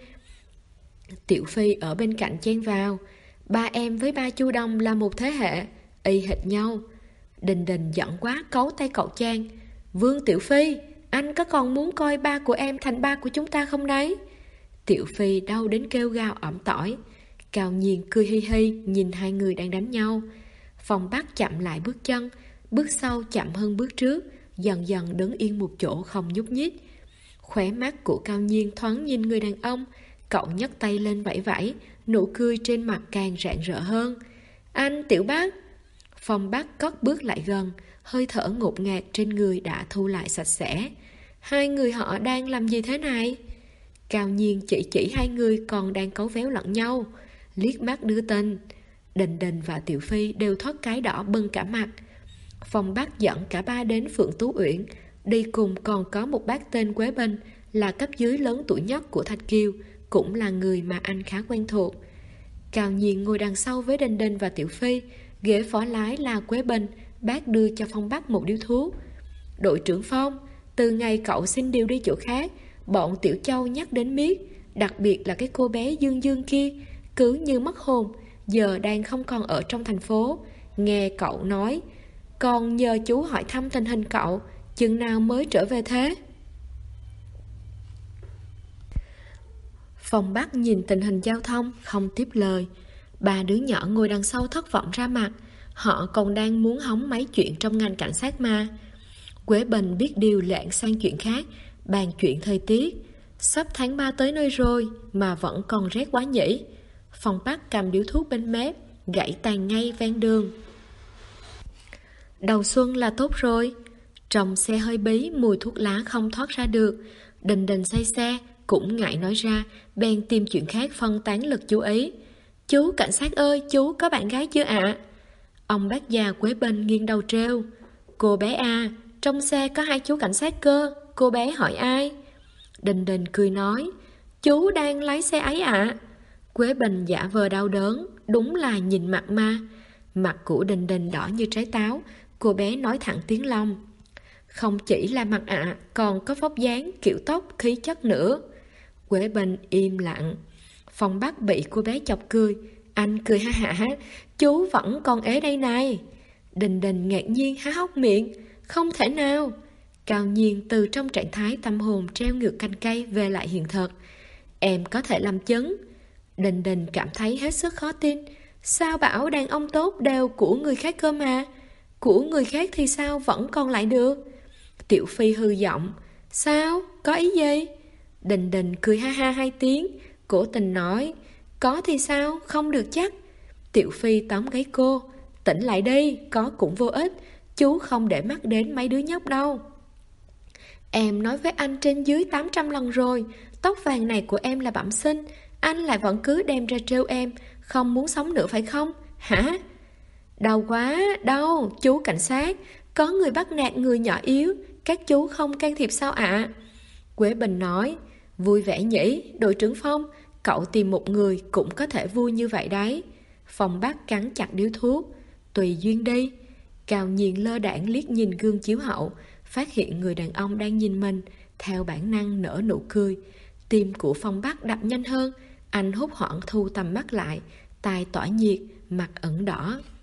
Tiểu Phi ở bên cạnh chen vào, ba em với ba Chu Đồng là một thế hệ, y hệt nhau. Đình Đình giận quá cấu tay cậu Trang. Vương Tiểu Phi, anh có còn muốn coi ba của em thành ba của chúng ta không đấy? Tiểu Phi đau đến kêu gào ỏm tỏi. Cao Nhiên cười hi hi nhìn hai người đang đánh nhau. Phong Bắc chậm lại bước chân, bước sau chậm hơn bước trước, dần dần đứng yên một chỗ không nhúc nhích. Khóe mắt của Cao Nhiên thoáng nhìn người đàn ông, cậu nhấc tay lên vẫy vẫy, nụ cười trên mặt càng rạng rỡ hơn. Anh Tiểu Bắc. Phong Bắc cất bước lại gần, hơi thở ngột ngạt trên người đã thu lại sạch sẽ. Hai người họ đang làm gì thế này? Cao Nhiên chỉ hai người còn đang cấu véo lẫn nhau, liếc mắt đưa tình. Đình Đình và Tiểu Phi đều thoát cái đỏ bừng cả mặt. Phong Bắc dẫn cả ba đến Phượng Tú Uyển, đi cùng còn có một bác tên Quế Bình, là cấp dưới lớn tuổi nhất của Thạch Kiều, cũng là người mà anh khá quen thuộc. Cao Nhiên ngồi đằng sau với Đình Đình và Tiểu Phi, ghế phó lái là Quế Bình. Bác đưa cho Phong Bắc một điếu thuốc. Đội trưởng Phong, từ ngày cậu xin điều đi chỗ khác, bọn Tiểu Châu nhắc đến miết, đặc biệt là cái cô bé Dương Dương kia, cứ như mất hồn. giờ đang không còn ở trong thành phố. Nghe cậu nói, còn nhờ chú hỏi thăm tình hình cậu, chừng nào mới trở về thế? Phong Bắc nhìn tình hình giao thông, không tiếp lời. Ba đứa nhỏ ngồi đằng sau thất vọng ra mặt. Họ còn đang muốn hóng mấy chuyện trong ngành cảnh sát mà. Quế Bình biết điều lảng sang chuyện khác, bàn chuyện thời tiết. Sắp tháng 3 tới nơi rồi mà vẫn còn rét quá nhỉ. Phong Bắc cầm điếu thuốc bên mép, gãy tàn ngay ven đường. Đầu xuân là tốt rồi. Trong xe hơi bí, mùi thuốc lá không thoát ra được. Đình Đình say xe, cũng ngại nói ra, bèn tìm chuyện khác phân tán lực chú ý. Chú cảnh sát ơi, chú có bạn gái chưa ạ? Ông bác già Quế Bình nghiêng đầu trêu. Cô bé à, trong xe có 2 chú cảnh sát cơ. Cô bé hỏi ai? Đình Đình cười nói, chú đang lái xe ấy ạ. Quế Bình giả vờ đau đớn, đúng là nhìn mặt ma. Mặt của Đình Đình đỏ như trái táo. Cô bé nói thẳng tiếng lòng. Không chỉ là mặt ạ, còn có vóc dáng, kiểu tóc, khí chất nữa. Quế Bình im lặng. Phong Bắc bị cô bé chọc cười. Anh cười ha hả, chú vẫn còn ế đây này. Đình Đình ngạc nhiên há hốc miệng. Không thể nào. Cao Nhiên từ trong trạng thái tâm hồn treo ngược cành cây về lại hiện thực. Em có thể làm chứng. Đình Đình cảm thấy hết sức khó tin. Sao bảo đàn ông tốt đều của người khác cơ mà? Của người khác thì sao vẫn còn lại được? Tiểu Phi hư giọng. Sao? Có ý gì? Đình Đình cười ha ha 2 tiếng, cố tình nói. Có thì sao? Không được chắc. Tiểu Phi tóm gáy cô. Tỉnh lại đi, có cũng vô ích. Chú không để mắt đến mấy đứa nhóc đâu. Em nói với anh trên dưới 800 lần rồi. Tóc vàng này của em là bẩm sinh. Anh lại vẫn cứ đem ra trêu em. Không muốn sống nữa phải không? Hả? Đau quá, đau, chú cảnh sát. Có người bắt nạt người nhỏ yếu. Các chú không can thiệp sao ạ? Quế Bình nói. Vui vẻ nhỉ, đội trưởng Phong. Cậu tìm một người cũng có thể vui như vậy đấy. Phong Bắc cắn chặt điếu thuốc. Tùy duyên đi. Cao Nhiên lơ đãng liếc nhìn gương chiếu hậu, phát hiện người đàn ông đang nhìn mình, theo bản năng nở nụ cười. Tim của Phong Bắc đập nhanh hơn. Anh hốt hoảng thu tầm mắt lại, tai tỏa nhiệt, mặt ẩn đỏ.